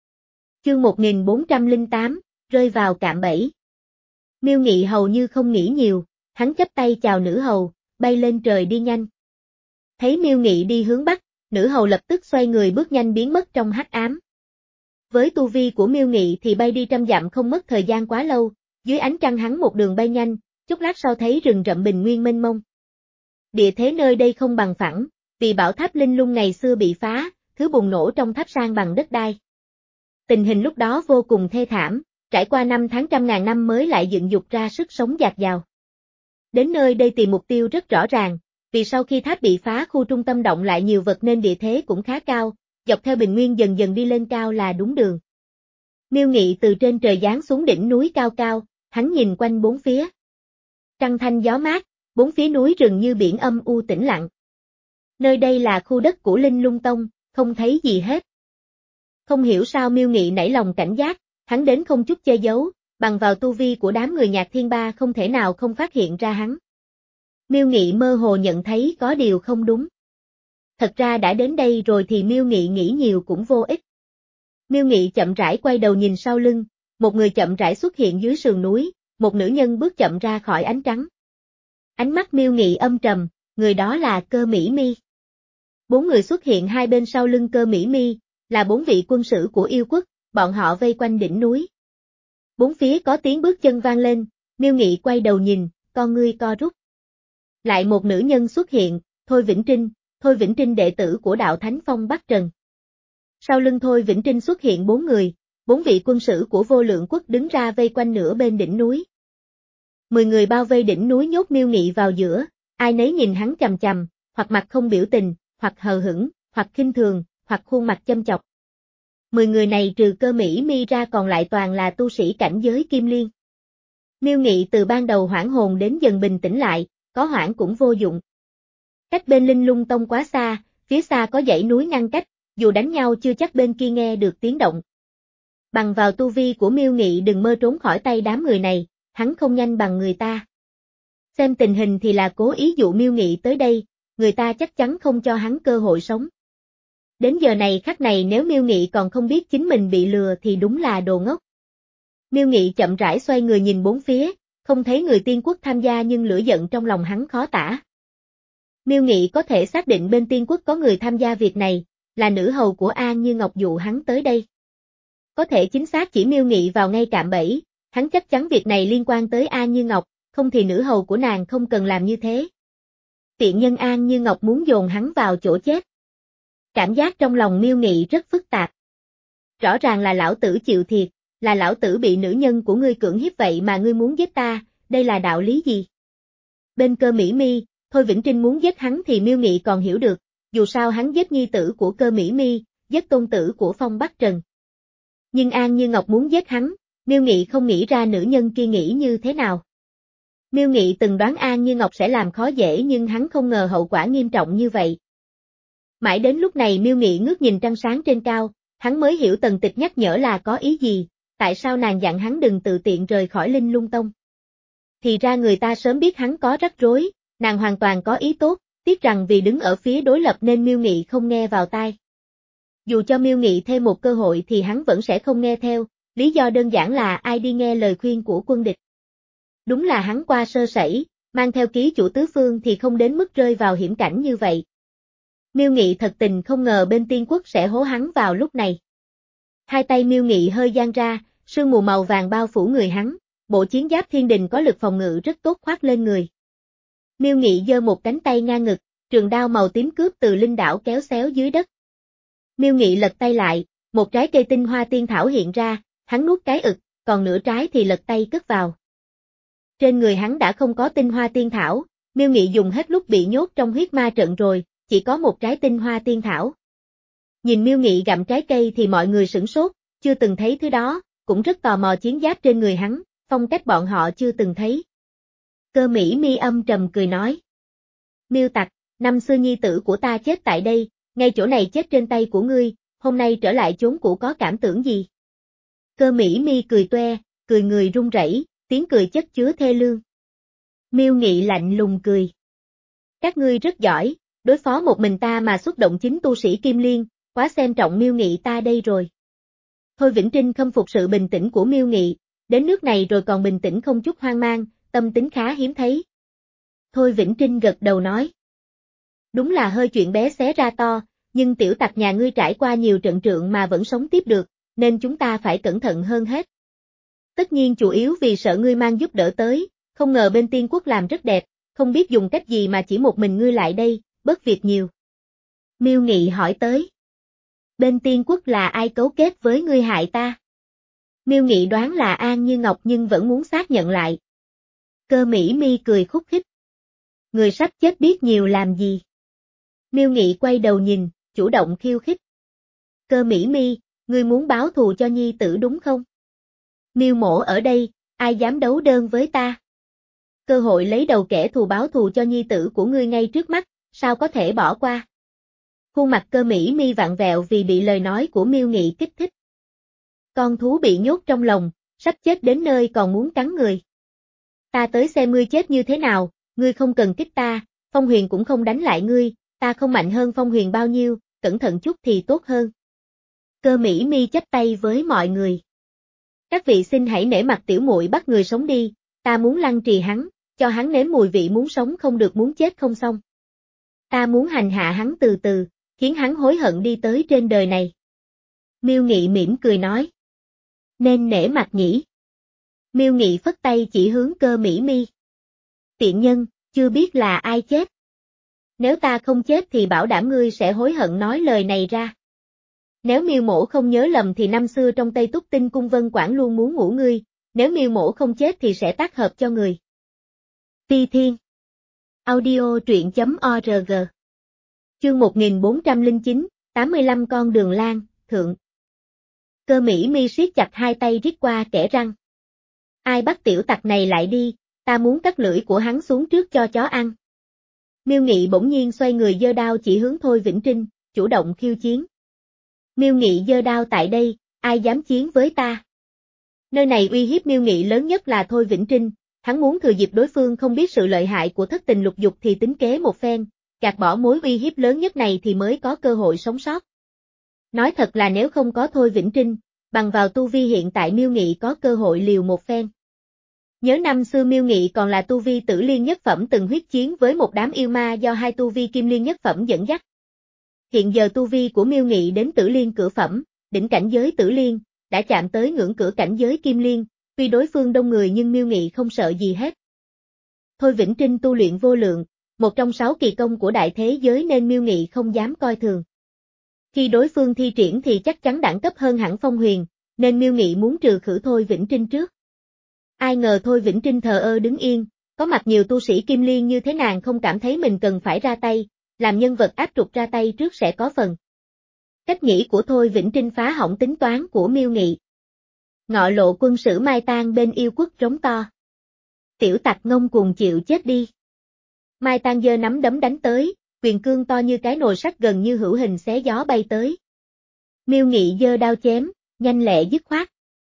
Chương một nghìn bốn trăm lẻ tám, rơi vào cạm bẫy. Miêu Nghị hầu như không nghĩ nhiều, hắn chắp tay chào nữ hầu, bay lên trời đi nhanh. Thấy Miêu Nghị đi hướng bắc, nữ hầu lập tức xoay người bước nhanh biến mất trong hắc ám. Với tu vi của Miêu Nghị thì bay đi trăm dặm không mất thời gian quá lâu, dưới ánh trăng hắn một đường bay nhanh, chốc lát sau thấy rừng rậm bình nguyên mênh mông. Địa thế nơi đây không bằng phẳng, vì bảo tháp linh lung ngày xưa bị phá, thứ bùng nổ trong tháp san bằng đất đai. Tình hình lúc đó vô cùng thê thảm, trải qua năm tháng trăm ngàn năm mới lại dựng dục ra sức sống dạt dào. Đến nơi đây tìm mục tiêu rất rõ ràng, vì sau khi tháp bị phá khu trung tâm động lại nhiều vật nên địa thế cũng khá cao, dọc theo bình nguyên dần dần đi lên cao là đúng đường. Miêu Nghị từ trên trời giáng xuống đỉnh núi cao cao, hắn nhìn quanh bốn phía. Trăng thanh gió mát, bốn phía núi rừng như biển âm u tĩnh lặng. Nơi đây là khu đất của Linh Lung Tông, không thấy gì hết. Không hiểu sao Miêu Nghị nảy lòng cảnh giác, hắn đến không chút che giấu, bằng vào tu vi của đám người Nhạc Thiên Ba không thể nào không phát hiện ra hắn. Miêu Nghị mơ hồ nhận thấy có điều không đúng. Thật ra đã đến đây rồi thì Miêu Nghị nghĩ nhiều cũng vô ích. Miêu Nghị chậm rãi quay đầu nhìn sau lưng, một người chậm rãi xuất hiện dưới sườn núi, một nữ nhân bước chậm ra khỏi ánh trắng. Ánh mắt Miêu Nghị âm trầm, người đó là Cơ Mỹ Mi. Bốn người xuất hiện hai bên sau lưng Cơ Mỹ Mi, là bốn vị quân sử của yêu quốc, bọn họ vây quanh đỉnh núi. Bốn phía có tiếng bước chân vang lên, Miêu Nghị quay đầu nhìn, con ngươi co rút. Lại một nữ nhân xuất hiện, Thôi Vĩnh Trinh, Thôi Vĩnh Trinh đệ tử của đạo Thánh Phong Bắc Trần. Sau lưng Thôi Vĩnh Trinh xuất hiện bốn người, bốn vị quân sử của Vô Lượng Quốc đứng ra vây quanh nửa bên đỉnh núi. Mười người bao vây đỉnh núi nhốt Miêu Nghị vào giữa, ai nấy nhìn hắn chằm chằm, hoặc mặt không biểu tình, hoặc hờ hững, hoặc khinh thường, hoặc khuôn mặt châm chọc. Mười người này trừ Cơ Mỹ Mi ra còn lại toàn là tu sĩ cảnh giới Kim Liên. Miêu Nghị từ ban đầu hoảng hồn đến dần bình tĩnh lại, có hoảng cũng vô dụng. Cách bên Linh Lung Tông quá xa, phía xa có dãy núi ngăn cách, dù đánh nhau chưa chắc bên kia nghe được tiếng động. Bằng vào tu vi của Miêu Nghị đừng mơ trốn khỏi tay đám người này, hắn không nhanh bằng người ta. Xem tình hình thì là cố ý dụ Miêu Nghị tới đây, người ta chắc chắn không cho hắn cơ hội sống. Đến giờ này khắc này nếu Miêu Nghị còn không biết chính mình bị lừa thì đúng là đồ ngốc. Miêu Nghị chậm rãi xoay người nhìn bốn phía, không thấy người Tiên Quốc tham gia nhưng lửa giận trong lòng hắn khó tả. Miêu Nghị có thể xác định bên Tiên Quốc có người tham gia việc này, là nữ hầu của An Như Ngọc dụ hắn tới đây. Có thể chính xác chỉ Miêu Nghị vào ngay cạm bẫy, hắn chắc chắn việc này liên quan tới An Như Ngọc, không thì nữ hầu của nàng không cần làm như thế. Tiện nhân An Như Ngọc muốn dồn hắn vào chỗ chết. Cảm giác trong lòng Miêu Nghị rất phức tạp. Rõ ràng là lão tử chịu thiệt, là lão tử bị nữ nhân của ngươi cưỡng hiếp vậy mà ngươi muốn giết ta, đây là đạo lý gì? Bên Cơ Mỹ Mi, Thôi Vĩnh Trinh muốn giết hắn thì Miêu Nghị còn hiểu được, dù sao hắn giết nhi tử của Cơ Mỹ Mi, giết tôn tử của Phong Bắc Trần. Nhưng An Như Ngọc muốn giết hắn, Miêu Nghị không nghĩ ra nữ nhân kia nghĩ như thế nào. Miêu Nghị từng đoán An Như Ngọc sẽ làm khó dễ nhưng hắn không ngờ hậu quả nghiêm trọng như vậy. Mãi đến lúc này Miêu Nghị ngước nhìn trăng sáng trên cao, hắn mới hiểu Tần Tịch nhắc nhở là có ý gì, tại sao nàng dặn hắn đừng tự tiện rời khỏi Linh Lung Tông. Thì ra người ta sớm biết hắn có rắc rối, nàng hoàn toàn có ý tốt, tiếc rằng vì đứng ở phía đối lập nên Miêu Nghị không nghe vào tai. Dù cho Miêu Nghị thêm một cơ hội thì hắn vẫn sẽ không nghe theo, lý do đơn giản là ai đi nghe lời khuyên của quân địch. Đúng là hắn qua sơ sẩy, mang theo ký chủ tứ phương thì không đến mức rơi vào hiểm cảnh như vậy. Miêu Nghị thật tình không ngờ bên Tiên Quốc sẽ hố hắn vào lúc này. Hai tay Miêu Nghị hơi giang ra, sương mù màu vàng bao phủ người hắn, bộ chiến giáp thiên đình có lực phòng ngự rất tốt khoác lên người. Miêu Nghị giơ một cánh tay ngang ngực, trường đao màu tím cướp từ linh đảo kéo xéo dưới đất. Miêu Nghị lật tay lại, một trái cây tinh hoa tiên thảo hiện ra, hắn nuốt cái ực, còn nửa trái thì lật tay cất vào. Trên người hắn đã không có tinh hoa tiên thảo, Miêu Nghị dùng hết lúc bị nhốt trong huyết ma trận rồi, chỉ có một trái tinh hoa tiên thảo. Nhìn Miêu Nghị gặm trái cây thì mọi người sửng sốt, chưa từng thấy thứ đó, cũng rất tò mò chiến giáp trên người hắn, phong cách bọn họ chưa từng thấy. Cơ Mỹ Mi âm trầm cười nói. Miêu Tặc, năm xưa nhi tử của ta chết tại đây, ngay chỗ này chết trên tay của ngươi, hôm nay trở lại chốn cũ có cảm tưởng gì? Cơ Mỹ Mi cười toe, cười người run rẩy, tiếng cười chất chứa thê lương. Miêu Nghị lạnh lùng cười. Các ngươi rất giỏi, đối phó một mình ta mà xuất động chính tu sĩ Kim Liên, quá xem trọng Miêu Nghị ta đây rồi. Thôi Vĩnh Trinh khâm phục sự bình tĩnh của Miêu Nghị, đến nước này rồi còn bình tĩnh không chút hoang mang, tâm tính khá hiếm thấy. Thôi Vĩnh Trinh gật đầu nói. Đúng là hơi chuyện bé xé ra to, nhưng tiểu tặc nhà ngươi trải qua nhiều trận trượng mà vẫn sống tiếp được, nên chúng ta phải cẩn thận hơn hết. Tất nhiên chủ yếu vì sợ ngươi mang giúp đỡ tới, không ngờ bên Tiên Quốc làm rất đẹp, không biết dùng cách gì mà chỉ một mình ngươi lại đây, bớt việc nhiều. Miêu Nghị hỏi tới. Bên Tiên Quốc là ai cấu kết với ngươi hại ta? Miêu Nghị đoán là An Như Ngọc nhưng vẫn muốn xác nhận lại. Cơ Mỹ Mi cười khúc khích. Người sắp chết biết nhiều làm gì? Miêu Nghị quay đầu nhìn, chủ động khiêu khích. Cơ Mỹ Mi, ngươi muốn báo thù cho nhi tử đúng không? Miêu Mỗ ở đây, ai dám đấu đơn với ta? Cơ hội lấy đầu kẻ thù báo thù cho nhi tử của ngươi ngay trước mắt, sao có thể bỏ qua? Khuôn mặt Cơ Mỹ Mi vặn vẹo vì bị lời nói của Miêu Nghị kích thích. Con thú bị nhốt trong lòng, sắp chết đến nơi còn muốn cắn người. Ta tới xem ngươi chết như thế nào, ngươi không cần kích ta, Phong Huyền cũng không đánh lại ngươi, ta không mạnh hơn Phong Huyền bao nhiêu, cẩn thận chút thì tốt hơn. Cơ Mỹ Mi chắp tay với mọi người. Các vị xin hãy nể mặt tiểu muội bắt người sống đi, ta muốn lăng trì hắn, cho hắn nếm mùi vị muốn sống không được muốn chết không xong. Ta muốn hành hạ hắn từ từ, khiến hắn hối hận đi tới trên đời này. Miêu Nghị mỉm cười nói. Nên nể mặt nhỉ. Miêu Nghị phất tay chỉ hướng Cơ Mỹ Mi. Tiện nhân, chưa biết là ai chết. Nếu ta không chết thì bảo đảm ngươi sẽ hối hận nói lời này ra. Nếu Miêu Mỗ không nhớ lầm thì năm xưa trong Tây Túc Tinh Cung Vân Quản luôn muốn ngủ ngươi, nếu Miêu Mỗ không chết thì sẽ tác hợp cho người. Phi Thiên. Audio truyện chấm org. Chương một nghìn bốn trăm lẻ chín, tám mươi lăm con đường lang, thượng. Cơ Mỹ Mi siết chặt hai tay rít qua kẽ răng. Ai bắt tiểu tặc này lại đi, ta muốn cắt lưỡi của hắn xuống trước cho chó ăn. Miêu Nghị bỗng nhiên xoay người giơ đao chỉ hướng Thôi Vĩnh Trinh, chủ động khiêu chiến. Miêu Nghị giơ đao tại đây, ai dám chiến với ta? Nơi này uy hiếp Miêu Nghị lớn nhất là Thôi Vĩnh Trinh, hắn muốn thừa dịp đối phương không biết sự lợi hại của thất tình lục dục thì tính kế một phen, gạt bỏ mối uy hiếp lớn nhất này thì mới có cơ hội sống sót. Nói thật là nếu không có Thôi Vĩnh Trinh, bằng vào tu vi hiện tại Miêu Nghị có cơ hội liều một phen. Nhớ năm xưa Miêu Nghị còn là tu vi tử liên nhất phẩm từng huyết chiến với một đám yêu ma do hai tu vi kim liên nhất phẩm dẫn dắt. Hiện giờ tu vi của Miêu Nghị đến tử liên cửu phẩm, đỉnh cảnh giới tử liên, đã chạm tới ngưỡng cửa cảnh giới kim liên, tuy đối phương đông người nhưng Miêu Nghị không sợ gì hết. Thôi Vĩnh Trinh tu luyện vô lượng, một trong sáu kỳ công của đại thế giới nên Miêu Nghị không dám coi thường. Khi đối phương thi triển thì chắc chắn đẳng cấp hơn hẳn Phong Huyền, nên Miêu Nghị muốn trừ khử Thôi Vĩnh Trinh trước. Ai ngờ Thôi Vĩnh Trinh thờ ơ đứng yên, có mặt nhiều tu sĩ kim liên như thế nàng không cảm thấy mình cần phải ra tay, làm nhân vật áp trục ra tay trước sẽ có phần. Cách nghĩ của Thôi Vĩnh Trinh phá hỏng tính toán của Miêu Nghị. Ngọ lộ quân sử mai tang bên yêu quốc trống to. Tiểu tặc ngông cuồng chịu chết đi. Mai tang giơ nắm đấm đánh tới, quyền cương to như cái nồi sắt gần như hữu hình xé gió bay tới. Miêu Nghị giơ đao chém, nhanh lẹ dứt khoát.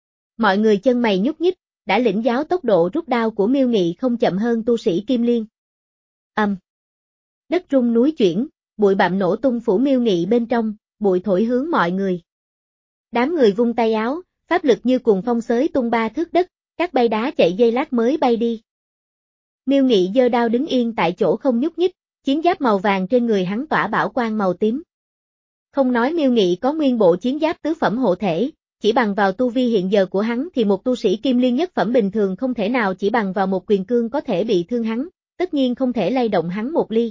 Mọi người chân mày nhúc nhích, đã lĩnh giáo tốc độ rút đao của Miêu Nghị không chậm hơn tu sĩ kim liên. Ầm. Um. Đất rung núi chuyển, bụi bặm nổ tung phủ Miêu Nghị bên trong, bụi thổi hướng mọi người. Đám người vung tay áo, pháp lực như cuồng phong xới tung ba thước đất, các bay đá chạy dây lát mới bay đi. Miêu Nghị giơ đao đứng yên tại chỗ không nhúc nhích, chiến giáp màu vàng trên người hắn tỏa bảo quang màu tím. Không nói Miêu Nghị có nguyên bộ chiến giáp tứ phẩm hộ thể, chỉ bằng vào tu vi hiện giờ của hắn thì một tu sĩ kim liên nhất phẩm bình thường không thể nào chỉ bằng vào một quyền cương có thể bị thương hắn, tất nhiên không thể lay động hắn một ly.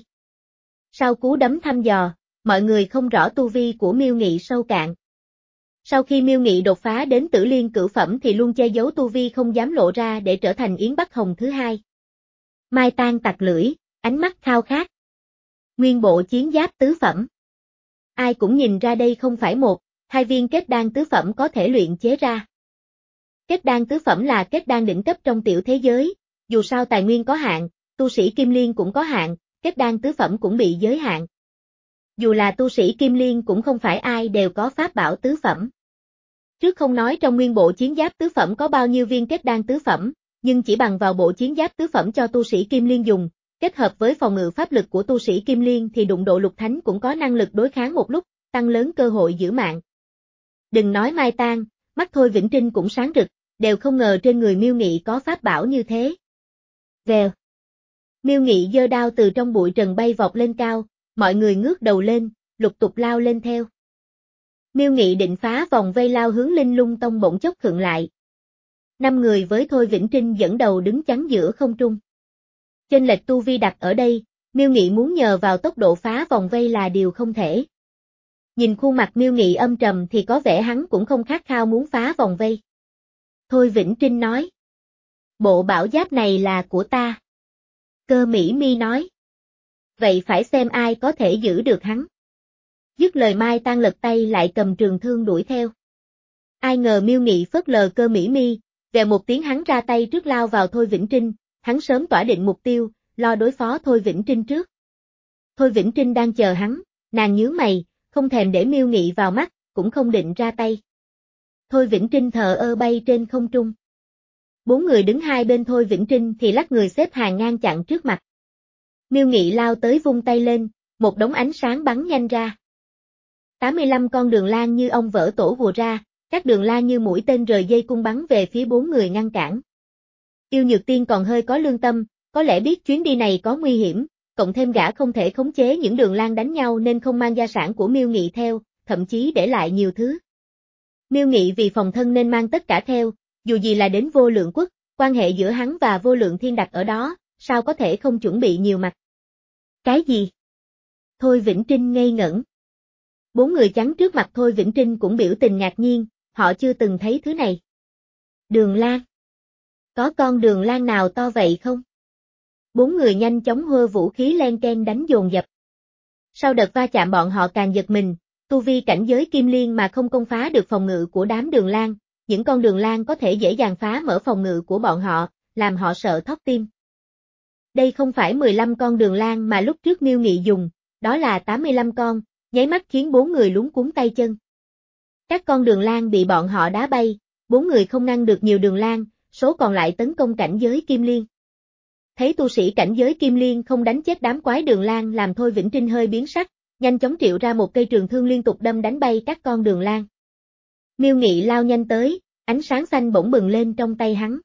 Sau cú đấm thăm dò, mọi người không rõ tu vi của Miêu Nghị sâu cạn. Sau khi Miêu Nghị đột phá đến tử liên cửu phẩm thì luôn che giấu tu vi không dám lộ ra để trở thành Yến Bắc Hồng thứ hai. Mai Tang tặc lưỡi, ánh mắt khao khát. Nguyên bộ chiến giáp tứ phẩm. Ai cũng nhìn ra đây không phải một, hai viên kết đan tứ phẩm có thể luyện chế ra. Kết đan tứ phẩm là kết đan đỉnh cấp trong tiểu thế giới, dù sao tài nguyên có hạn, tu sĩ Kim Liên cũng có hạn, kết đan tứ phẩm cũng bị giới hạn. Dù là tu sĩ Kim Liên cũng không phải ai đều có pháp bảo tứ phẩm. Trước không nói trong nguyên bộ chiến giáp tứ phẩm có bao nhiêu viên kết đan tứ phẩm, nhưng chỉ bằng vào bộ chiến giáp tứ phẩm cho tu sĩ Kim Liên dùng, kết hợp với phòng ngự pháp lực của tu sĩ Kim Liên thì đụng độ lục thánh cũng có năng lực đối kháng một lúc, tăng lớn cơ hội giữ mạng. Đừng nói Mai Tang, mắt Thôi Vĩnh Trinh cũng sáng rực, đều không ngờ trên người Miêu Nghị có pháp bảo như thế. Vèo. Miêu Nghị giơ đao từ trong bụi trần bay vọt lên cao, mọi người ngước đầu lên, lục tục lao lên theo. Miêu Nghị định phá vòng vây lao hướng Linh Lung Tông bỗng chốc khựng lại. Năm người với Thôi Vĩnh Trinh dẫn đầu đứng chắn giữa không trung. Chênh lệch tu vi đặt ở đây, Miêu Nghị muốn nhờ vào tốc độ phá vòng vây là điều không thể. Nhìn khuôn mặt Miêu Nghị âm trầm thì có vẻ hắn cũng không khát khao muốn phá vòng vây. Thôi Vĩnh Trinh nói. Bộ bảo giáp này là của ta. Cơ Mỹ Mi nói. Vậy phải xem ai có thể giữ được hắn. Dứt lời Mai Tang lật tay lại cầm trường thương đuổi theo. Ai ngờ Miêu Nghị phớt lờ Cơ Mỹ Mi, vèo một tiếng hắn ra tay trước lao vào Thôi Vĩnh Trinh, hắn sớm tỏa định mục tiêu, lo đối phó Thôi Vĩnh Trinh trước. Thôi Vĩnh Trinh đang chờ hắn, nàng nhướng mày, không thèm để Miêu Nghị vào mắt, cũng không định ra tay. Thôi Vĩnh Trinh thờ ơ bay trên không trung. Bốn người đứng hai bên Thôi Vĩnh Trinh thì lắc người xếp hàng ngang chặn trước mặt. Miêu Nghị lao tới vung tay lên, một đống ánh sáng bắn nhanh ra. tám mươi lăm con đường lang như ong vỡ tổ vùa ra, các đường lang như mũi tên rời dây cung bắn về phía bốn người ngăn cản. Yêu Nhược Tiên còn hơi có lương tâm, có lẽ biết chuyến đi này có nguy hiểm, cộng thêm gã không thể khống chế những đường lang đánh nhau nên không mang gia sản của Miêu Nghị theo, thậm chí để lại nhiều thứ. Miêu Nghị vì phòng thân nên mang tất cả theo, dù gì là đến Vô Lượng Quốc, quan hệ giữa hắn và Vô Lượng Thiên đặt ở đó, sao có thể không chuẩn bị nhiều mặt. Cái gì? Thôi Vĩnh Trinh ngây ngẩn. Bốn người chắn trước mặt Thôi Vĩnh Trinh cũng biểu tình ngạc nhiên, họ chưa từng thấy thứ này. Đường lang. Có con đường lang nào to vậy không? Bốn người nhanh chóng hơ vũ khí len ken đánh dồn dập. Sau đợt va chạm bọn họ càng giật mình, tu vi cảnh giới Kim Liên mà không công phá được phòng ngự của đám đường lang, những con đường lang có thể dễ dàng phá mở phòng ngự của bọn họ, làm họ sợ thót tim. Đây không phải mười lăm con đường lang mà lúc trước Miêu Nghị dùng, đó là tám mươi lăm con, nháy mắt khiến bốn người luống cuống tay chân. Các con đường lang bị bọn họ đá bay, bốn người không ngăn được nhiều đường lang, số còn lại tấn công cảnh giới Kim Liên. Thấy tu sĩ cảnh giới Kim Liên không đánh chết đám quái đường lang làm Thôi Vĩnh Trinh hơi biến sắc, nhanh chóng triệu ra một cây trường thương liên tục đâm đánh bay các con đường lang. Miêu Nghị lao nhanh tới, ánh sáng xanh bỗng bừng lên trong tay hắn.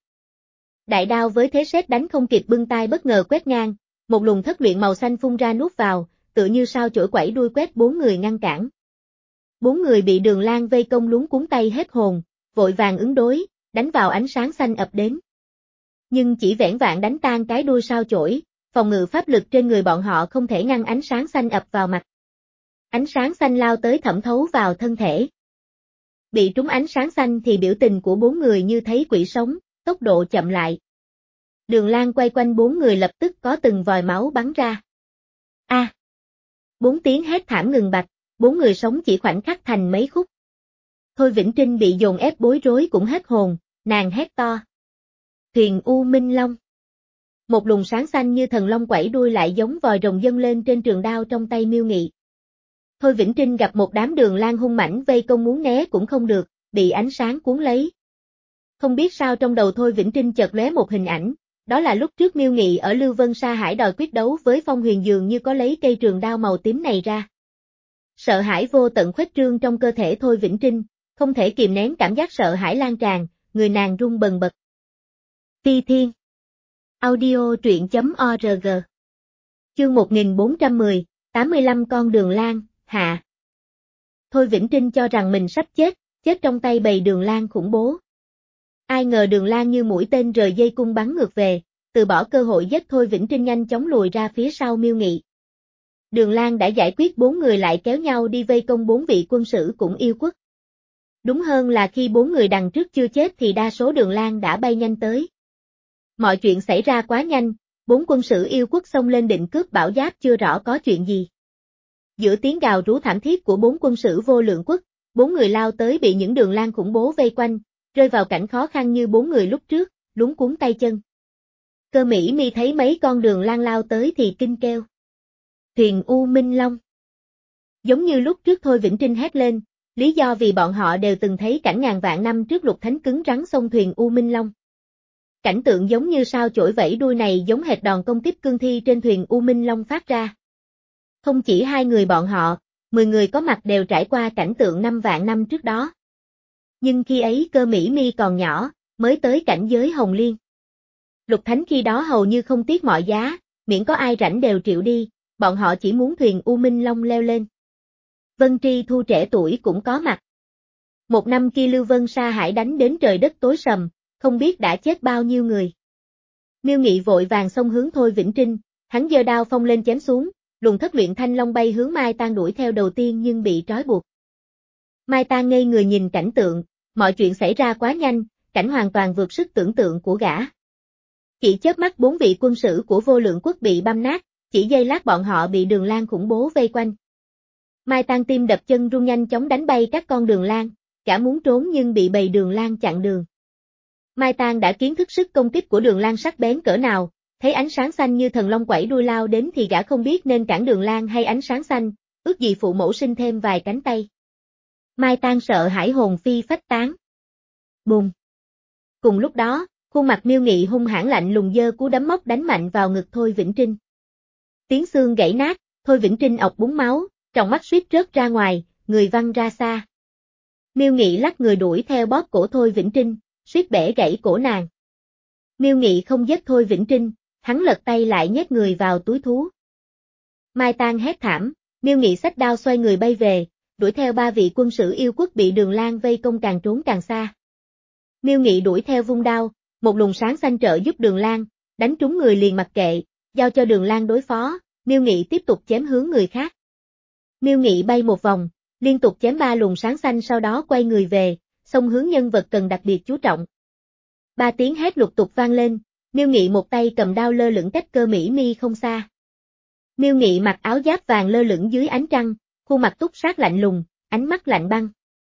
Đại đao với thế sét đánh không kịp bưng tay bất ngờ quét ngang, một luồng thất luyện màu xanh phun ra nuốt vào, tựa như sao chổi quẩy đuôi quét bốn người ngăn cản. Bốn người bị đường lang vây công luống cuống tay hết hồn, vội vàng ứng đối, đánh vào ánh sáng xanh ập đến. Nhưng chỉ vẻn vẹn đánh tan cái đuôi sao chổi, phòng ngự pháp lực trên người bọn họ không thể ngăn ánh sáng xanh ập vào mặt. Ánh sáng xanh lao tới thẩm thấu vào thân thể. Bị trúng ánh sáng xanh thì biểu tình của bốn người như thấy quỷ sống, tốc độ chậm lại. Đường lang quay quanh bốn người lập tức có từng vòi máu bắn ra. A! À. Bốn tiếng hét thảm ngừng bặt, bốn người sống chỉ khoảnh khắc thành mấy khúc. Thôi Vĩnh Trinh bị dồn ép bối rối cũng hết hồn, nàng hét to. Thuyền U Minh Long. Một luồng sáng xanh như thần long quẩy đuôi lại giống vòi rồng dâng lên trên trường đao trong tay Miêu Nghị. Thôi Vĩnh Trinh gặp một đám đường lang hung mãnh vây công muốn né cũng không được, bị ánh sáng cuốn lấy. Không biết sao trong đầu Thôi Vĩnh Trinh chợt lóe một hình ảnh, đó là lúc trước Miêu Nghị ở Lưu Vân Sa Hải đòi quyết đấu với Phong Huyền dường như có lấy cây trường đao màu tím này ra. Sợ hãi vô tận khuếch trương trong cơ thể Thôi Vĩnh Trinh, không thể kìm nén cảm giác sợ hãi lan tràn, người nàng run bần bật. Phi Thiên. Audio truyện chấm org. Chương một nghìn bốn trăm mười, tám mươi lăm con đường lang, hạ. Thôi Vĩnh Trinh cho rằng mình sắp chết, chết trong tay bầy đường lang khủng bố. Ai ngờ đường lang như mũi tên rời dây cung bắn ngược về, từ bỏ cơ hội giết Thôi Vĩnh Trinh nhanh chóng lùi ra phía sau Miêu Nghị. Đường lang đã giải quyết bốn người lại kéo nhau đi vây công bốn vị quân sử cũng yêu quốc. Đúng hơn là khi bốn người đằng trước chưa chết thì đa số đường lang đã bay nhanh tới. Mọi chuyện xảy ra quá nhanh, bốn quân sử yêu quốc xông lên định cướp bảo giáp chưa rõ có chuyện gì. Giữa tiếng gào rú thảm thiết của bốn quân sử Vô Lượng Quốc, bốn người lao tới bị những đường lang khủng bố vây quanh, rơi vào cảnh khó khăn như bốn người lúc trước, luống cuống tay chân. Cơ Mỹ Mi thấy mấy con đường lang lao tới thì kinh kêu. Thuyền U Minh Long. Giống như lúc trước thôi Vĩnh Trinh hét lên, lý do vì bọn họ đều từng thấy cảnh ngàn vạn năm trước Lục Thánh cứng rắn xông thuyền U Minh Long. Cảnh tượng giống như sao chổi vẫy đuôi này giống hệt đòn công kích cương thi trên thuyền U Minh Long phát ra. Không chỉ hai người bọn họ, mười người có mặt đều trải qua cảnh tượng năm vạn năm trước đó. Nhưng khi ấy Cơ Mỹ Mi còn nhỏ, mới tới cảnh giới Hồng Liên. Lục Thánh khi đó hầu như không tiếc mọi giá, miễn có ai rảnh đều triệu đi, bọn họ chỉ muốn thuyền U Minh Long leo lên. Vân Tri Thu trẻ tuổi cũng có mặt. Một năm kia Lưu Vân sa hải đánh đến trời đất tối sầm, không biết đã chết bao nhiêu người. Miêu Nghị vội vàng xông hướng Thôi Vĩnh Trinh, hắn giơ đao phong lên chém xuống, luồng thất luyện thanh long bay hướng Mai Tang đuổi theo đầu tiên nhưng bị trói buộc. Mai Tang ngây người nhìn cảnh tượng, mọi chuyện xảy ra quá nhanh, cảnh hoàn toàn vượt sức tưởng tượng của gã. Chỉ chớp mắt bốn vị quân sử của Vô Lượng Quốc bị băm nát, chỉ giây lát bọn họ bị đường lang khủng bố vây quanh. Mai Tang tim đập chân run nhanh chóng đánh bay các con đường lang, gã muốn trốn nhưng bị bầy đường lang chặn đường. Mai Tang đã kiến thức sức công kích của đường lang sắc bén cỡ nào, thấy ánh sáng xanh như thần long quẩy đuôi lao đến thì gã không biết nên cản đường lang hay ánh sáng xanh, ước gì phụ mẫu sinh thêm vài cánh tay. Mai Tang sợ hãi hồn phi phách tán. Bùng! Cùng lúc đó, khuôn mặt Miêu Nghị hung hãn lạnh lùng giơ cú đấm móc đánh mạnh vào ngực Thôi Vĩnh Trinh. Tiếng xương gãy nát, Thôi Vĩnh Trinh ọc búng máu, trong mắt suýt rớt ra ngoài, người văng ra xa. Miêu Nghị lắc người đuổi theo bóp cổ Thôi Vĩnh Trinh, suýt bẻ gãy cổ nàng. Miêu Nghị không giết Thôi Vĩnh Trinh, hắn lật tay lại nhét người vào túi thú. Mai Tang hét thảm, Miêu Nghị xách đao xoay người bay về, đuổi theo ba vị quân sử yêu quốc bị đường lang vây công càng trốn càng xa. Miêu Nghị đuổi theo vung đao, một luồng sáng xanh trợ giúp đường lang, đánh trúng người liền mặc kệ, giao cho đường lang đối phó, Miêu Nghị tiếp tục chém hướng người khác. Miêu Nghị bay một vòng, liên tục chém ba luồng sáng xanh sau đó quay người về, xông hướng nhân vật cần đặc biệt chú trọng. Ba tiếng hét lục tục vang lên, Miêu Nghị một tay cầm đao lơ lửng cách Cơ Mỹ Mi không xa. Miêu Nghị mặc áo giáp vàng lơ lửng dưới ánh trăng, khuôn mặt túc sát lạnh lùng, ánh mắt lạnh băng.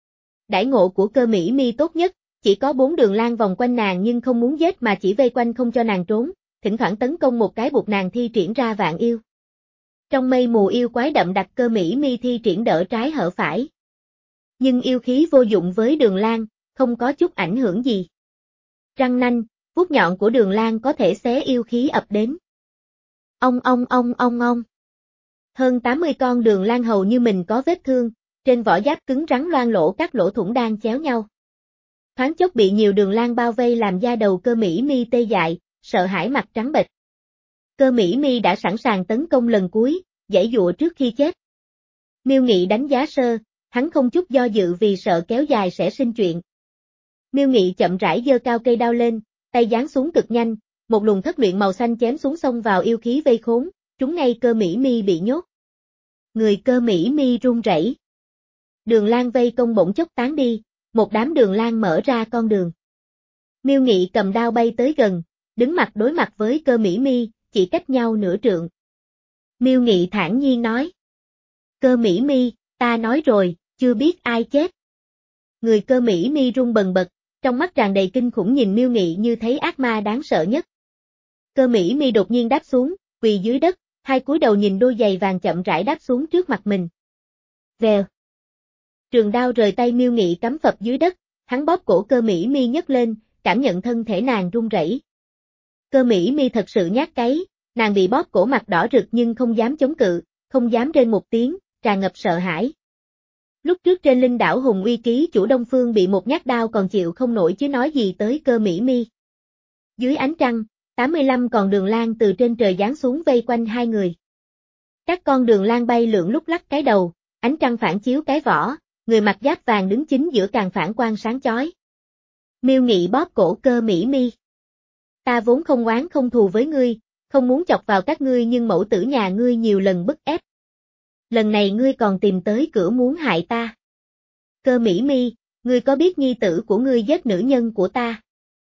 Đãi ngộ của Cơ Mỹ Mi tốt nhất, chỉ có bốn đường lang vòng quanh nàng nhưng không muốn giết mà chỉ vây quanh không cho nàng trốn, thỉnh thoảng tấn công một cái buộc nàng thi triển ra vạn yêu. Trong mây mù yêu quái đậm đặc Cơ Mỹ Mi thi triển đỡ trái hở phải. Nhưng yêu khí vô dụng với đường lang, không có chút ảnh hưởng gì. Răng nanh, vuốt nhọn của đường lang có thể xé yêu khí ập đến. Ong ong ong ong ong. Hơn tám mươi con đường lang hầu như mình có vết thương, trên vỏ giáp cứng rắn loang lỗ các lỗ thủng đang chéo nhau. Thoáng chốc bị nhiều đường lang bao vây làm da đầu Cơ Mỹ Mi tê dại, sợ hãi mặt trắng bệch. Cơ Mỹ Mi đã sẵn sàng tấn công lần cuối, giãy giụa trước khi chết. Miêu Nghị đánh giá sơ, hắn không chút do dự vì sợ kéo dài sẽ sinh chuyện. Miêu Nghị chậm rãi giơ cao cây đao lên, tay giáng xuống cực nhanh, một luồng thất luyện màu xanh chém xuống xông vào yêu khí vây khốn, trúng ngay Cơ Mỹ Mi bị nhốt. Người Cơ Mỹ Mi run rẩy. Đường lang vây công bỗng chốc tán đi, một đám đường lang mở ra con đường. Miêu Nghị cầm đao bay tới gần, đứng mặt đối mặt với Cơ Mỹ Mi, chỉ cách nhau nửa trượng. Miêu Nghị thản nhiên nói. Cơ Mỹ Mi, ta nói rồi, chưa biết ai chết. Người Cơ Mỹ Mi run bần bật, trong mắt tràn đầy kinh khủng nhìn Miêu Nghị như thấy ác ma đáng sợ nhất. Cơ Mỹ Mi đột nhiên đáp xuống, quỳ dưới đất, hai cúi đầu nhìn đôi giày vàng chậm rãi đáp xuống trước mặt mình. Vèo. Trường đao rời tay Miêu Nghị cắm phập dưới đất, hắn bóp cổ Cơ Mỹ Mi nhấc lên, cảm nhận thân thể nàng run rẩy. Cơ Mỹ Mi thật sự nhát cái, nàng bị bóp cổ mặt đỏ rực nhưng không dám chống cự, không dám rên một tiếng, tràn ngập sợ hãi. Lúc trước trên linh đảo Hùng Uy ký chủ Đông Phương bị một nhát đao còn chịu không nổi chứ nói gì tới Cơ Mỹ Mi. Dưới ánh trăng, tám mươi lăm con đường lang từ trên trời giáng xuống vây quanh hai người. Các con đường lang bay lượn lúc lắc cái đầu, ánh trăng phản chiếu cái vỏ, người mặc giáp vàng đứng chính giữa càng phản quang sáng chói. Miêu Nghị bóp cổ Cơ Mỹ Mi. Ta vốn không oán không thù với ngươi, không muốn chọc vào các ngươi nhưng mẫu tử nhà ngươi nhiều lần bức ép. Lần này ngươi còn tìm tới cửa muốn hại ta. Cơ Mỹ Mi, ngươi có biết nhi tử của ngươi giết nữ nhân của ta?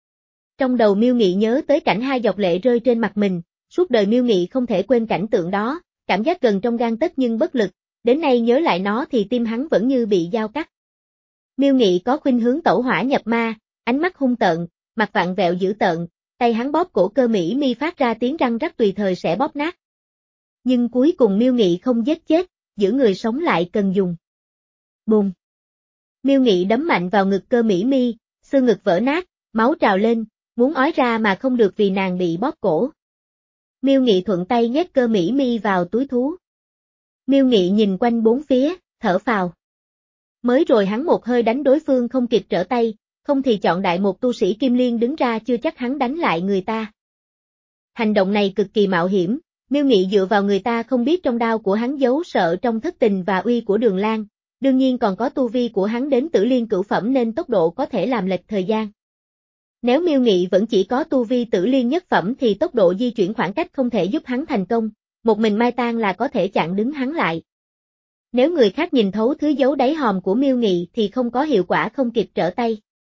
Trong đầu Miêu Nghị nhớ tới cảnh hai giọt lệ rơi trên mặt mình, suốt đời Miêu Nghị không thể quên cảnh tượng đó, cảm giác gần trong gan tấc nhưng bất lực, đến nay nhớ lại nó thì tim hắn vẫn như bị dao cắt. Miêu Nghị có khuynh hướng tẩu hỏa nhập ma, Ánh mắt hung tợn, mặt vặn vẹo dữ tợn, tay hắn bóp cổ Cơ Mỹ Mi phát ra tiếng răng rắc tùy thời sẽ bóp nát. Nhưng cuối cùng Miêu Nghị không giết chết, giữ người sống lại cần dùng. Bùng. Miêu Nghị đấm mạnh vào ngực Cơ Mỹ Mi, xương ngực vỡ nát, máu trào lên, muốn ói ra mà không được vì nàng bị bóp cổ. Miêu Nghị thuận tay nhét Cơ Mỹ Mi vào túi thú. Miêu Nghị nhìn quanh bốn phía, thở phào. Mới rồi hắn một hơi đánh đối phương không kịp trở tay, không thì chọn đại một tu sĩ Kim Liên đứng ra chưa chắc hắn đánh lại người ta. Hành động này cực kỳ mạo hiểm, Miêu Nghị dựa vào người ta không biết trong đao của hắn giấu sợ trong thất tình và uy của Đường Lan, đương nhiên còn có tu vi của hắn đến Tử Liên cửu phẩm nên tốc độ có thể làm lệch thời gian. Nếu Miêu Nghị vẫn chỉ có tu vi Tử Liên nhất phẩm thì tốc độ di chuyển khoảng cách không thể giúp hắn thành công, một mình Mai Tang là có thể chặn đứng hắn lại. Nếu người khác nhìn thấu thứ giấu đáy hòm của Miêu Nghị thì không có hiệu quả không kịp trở tay.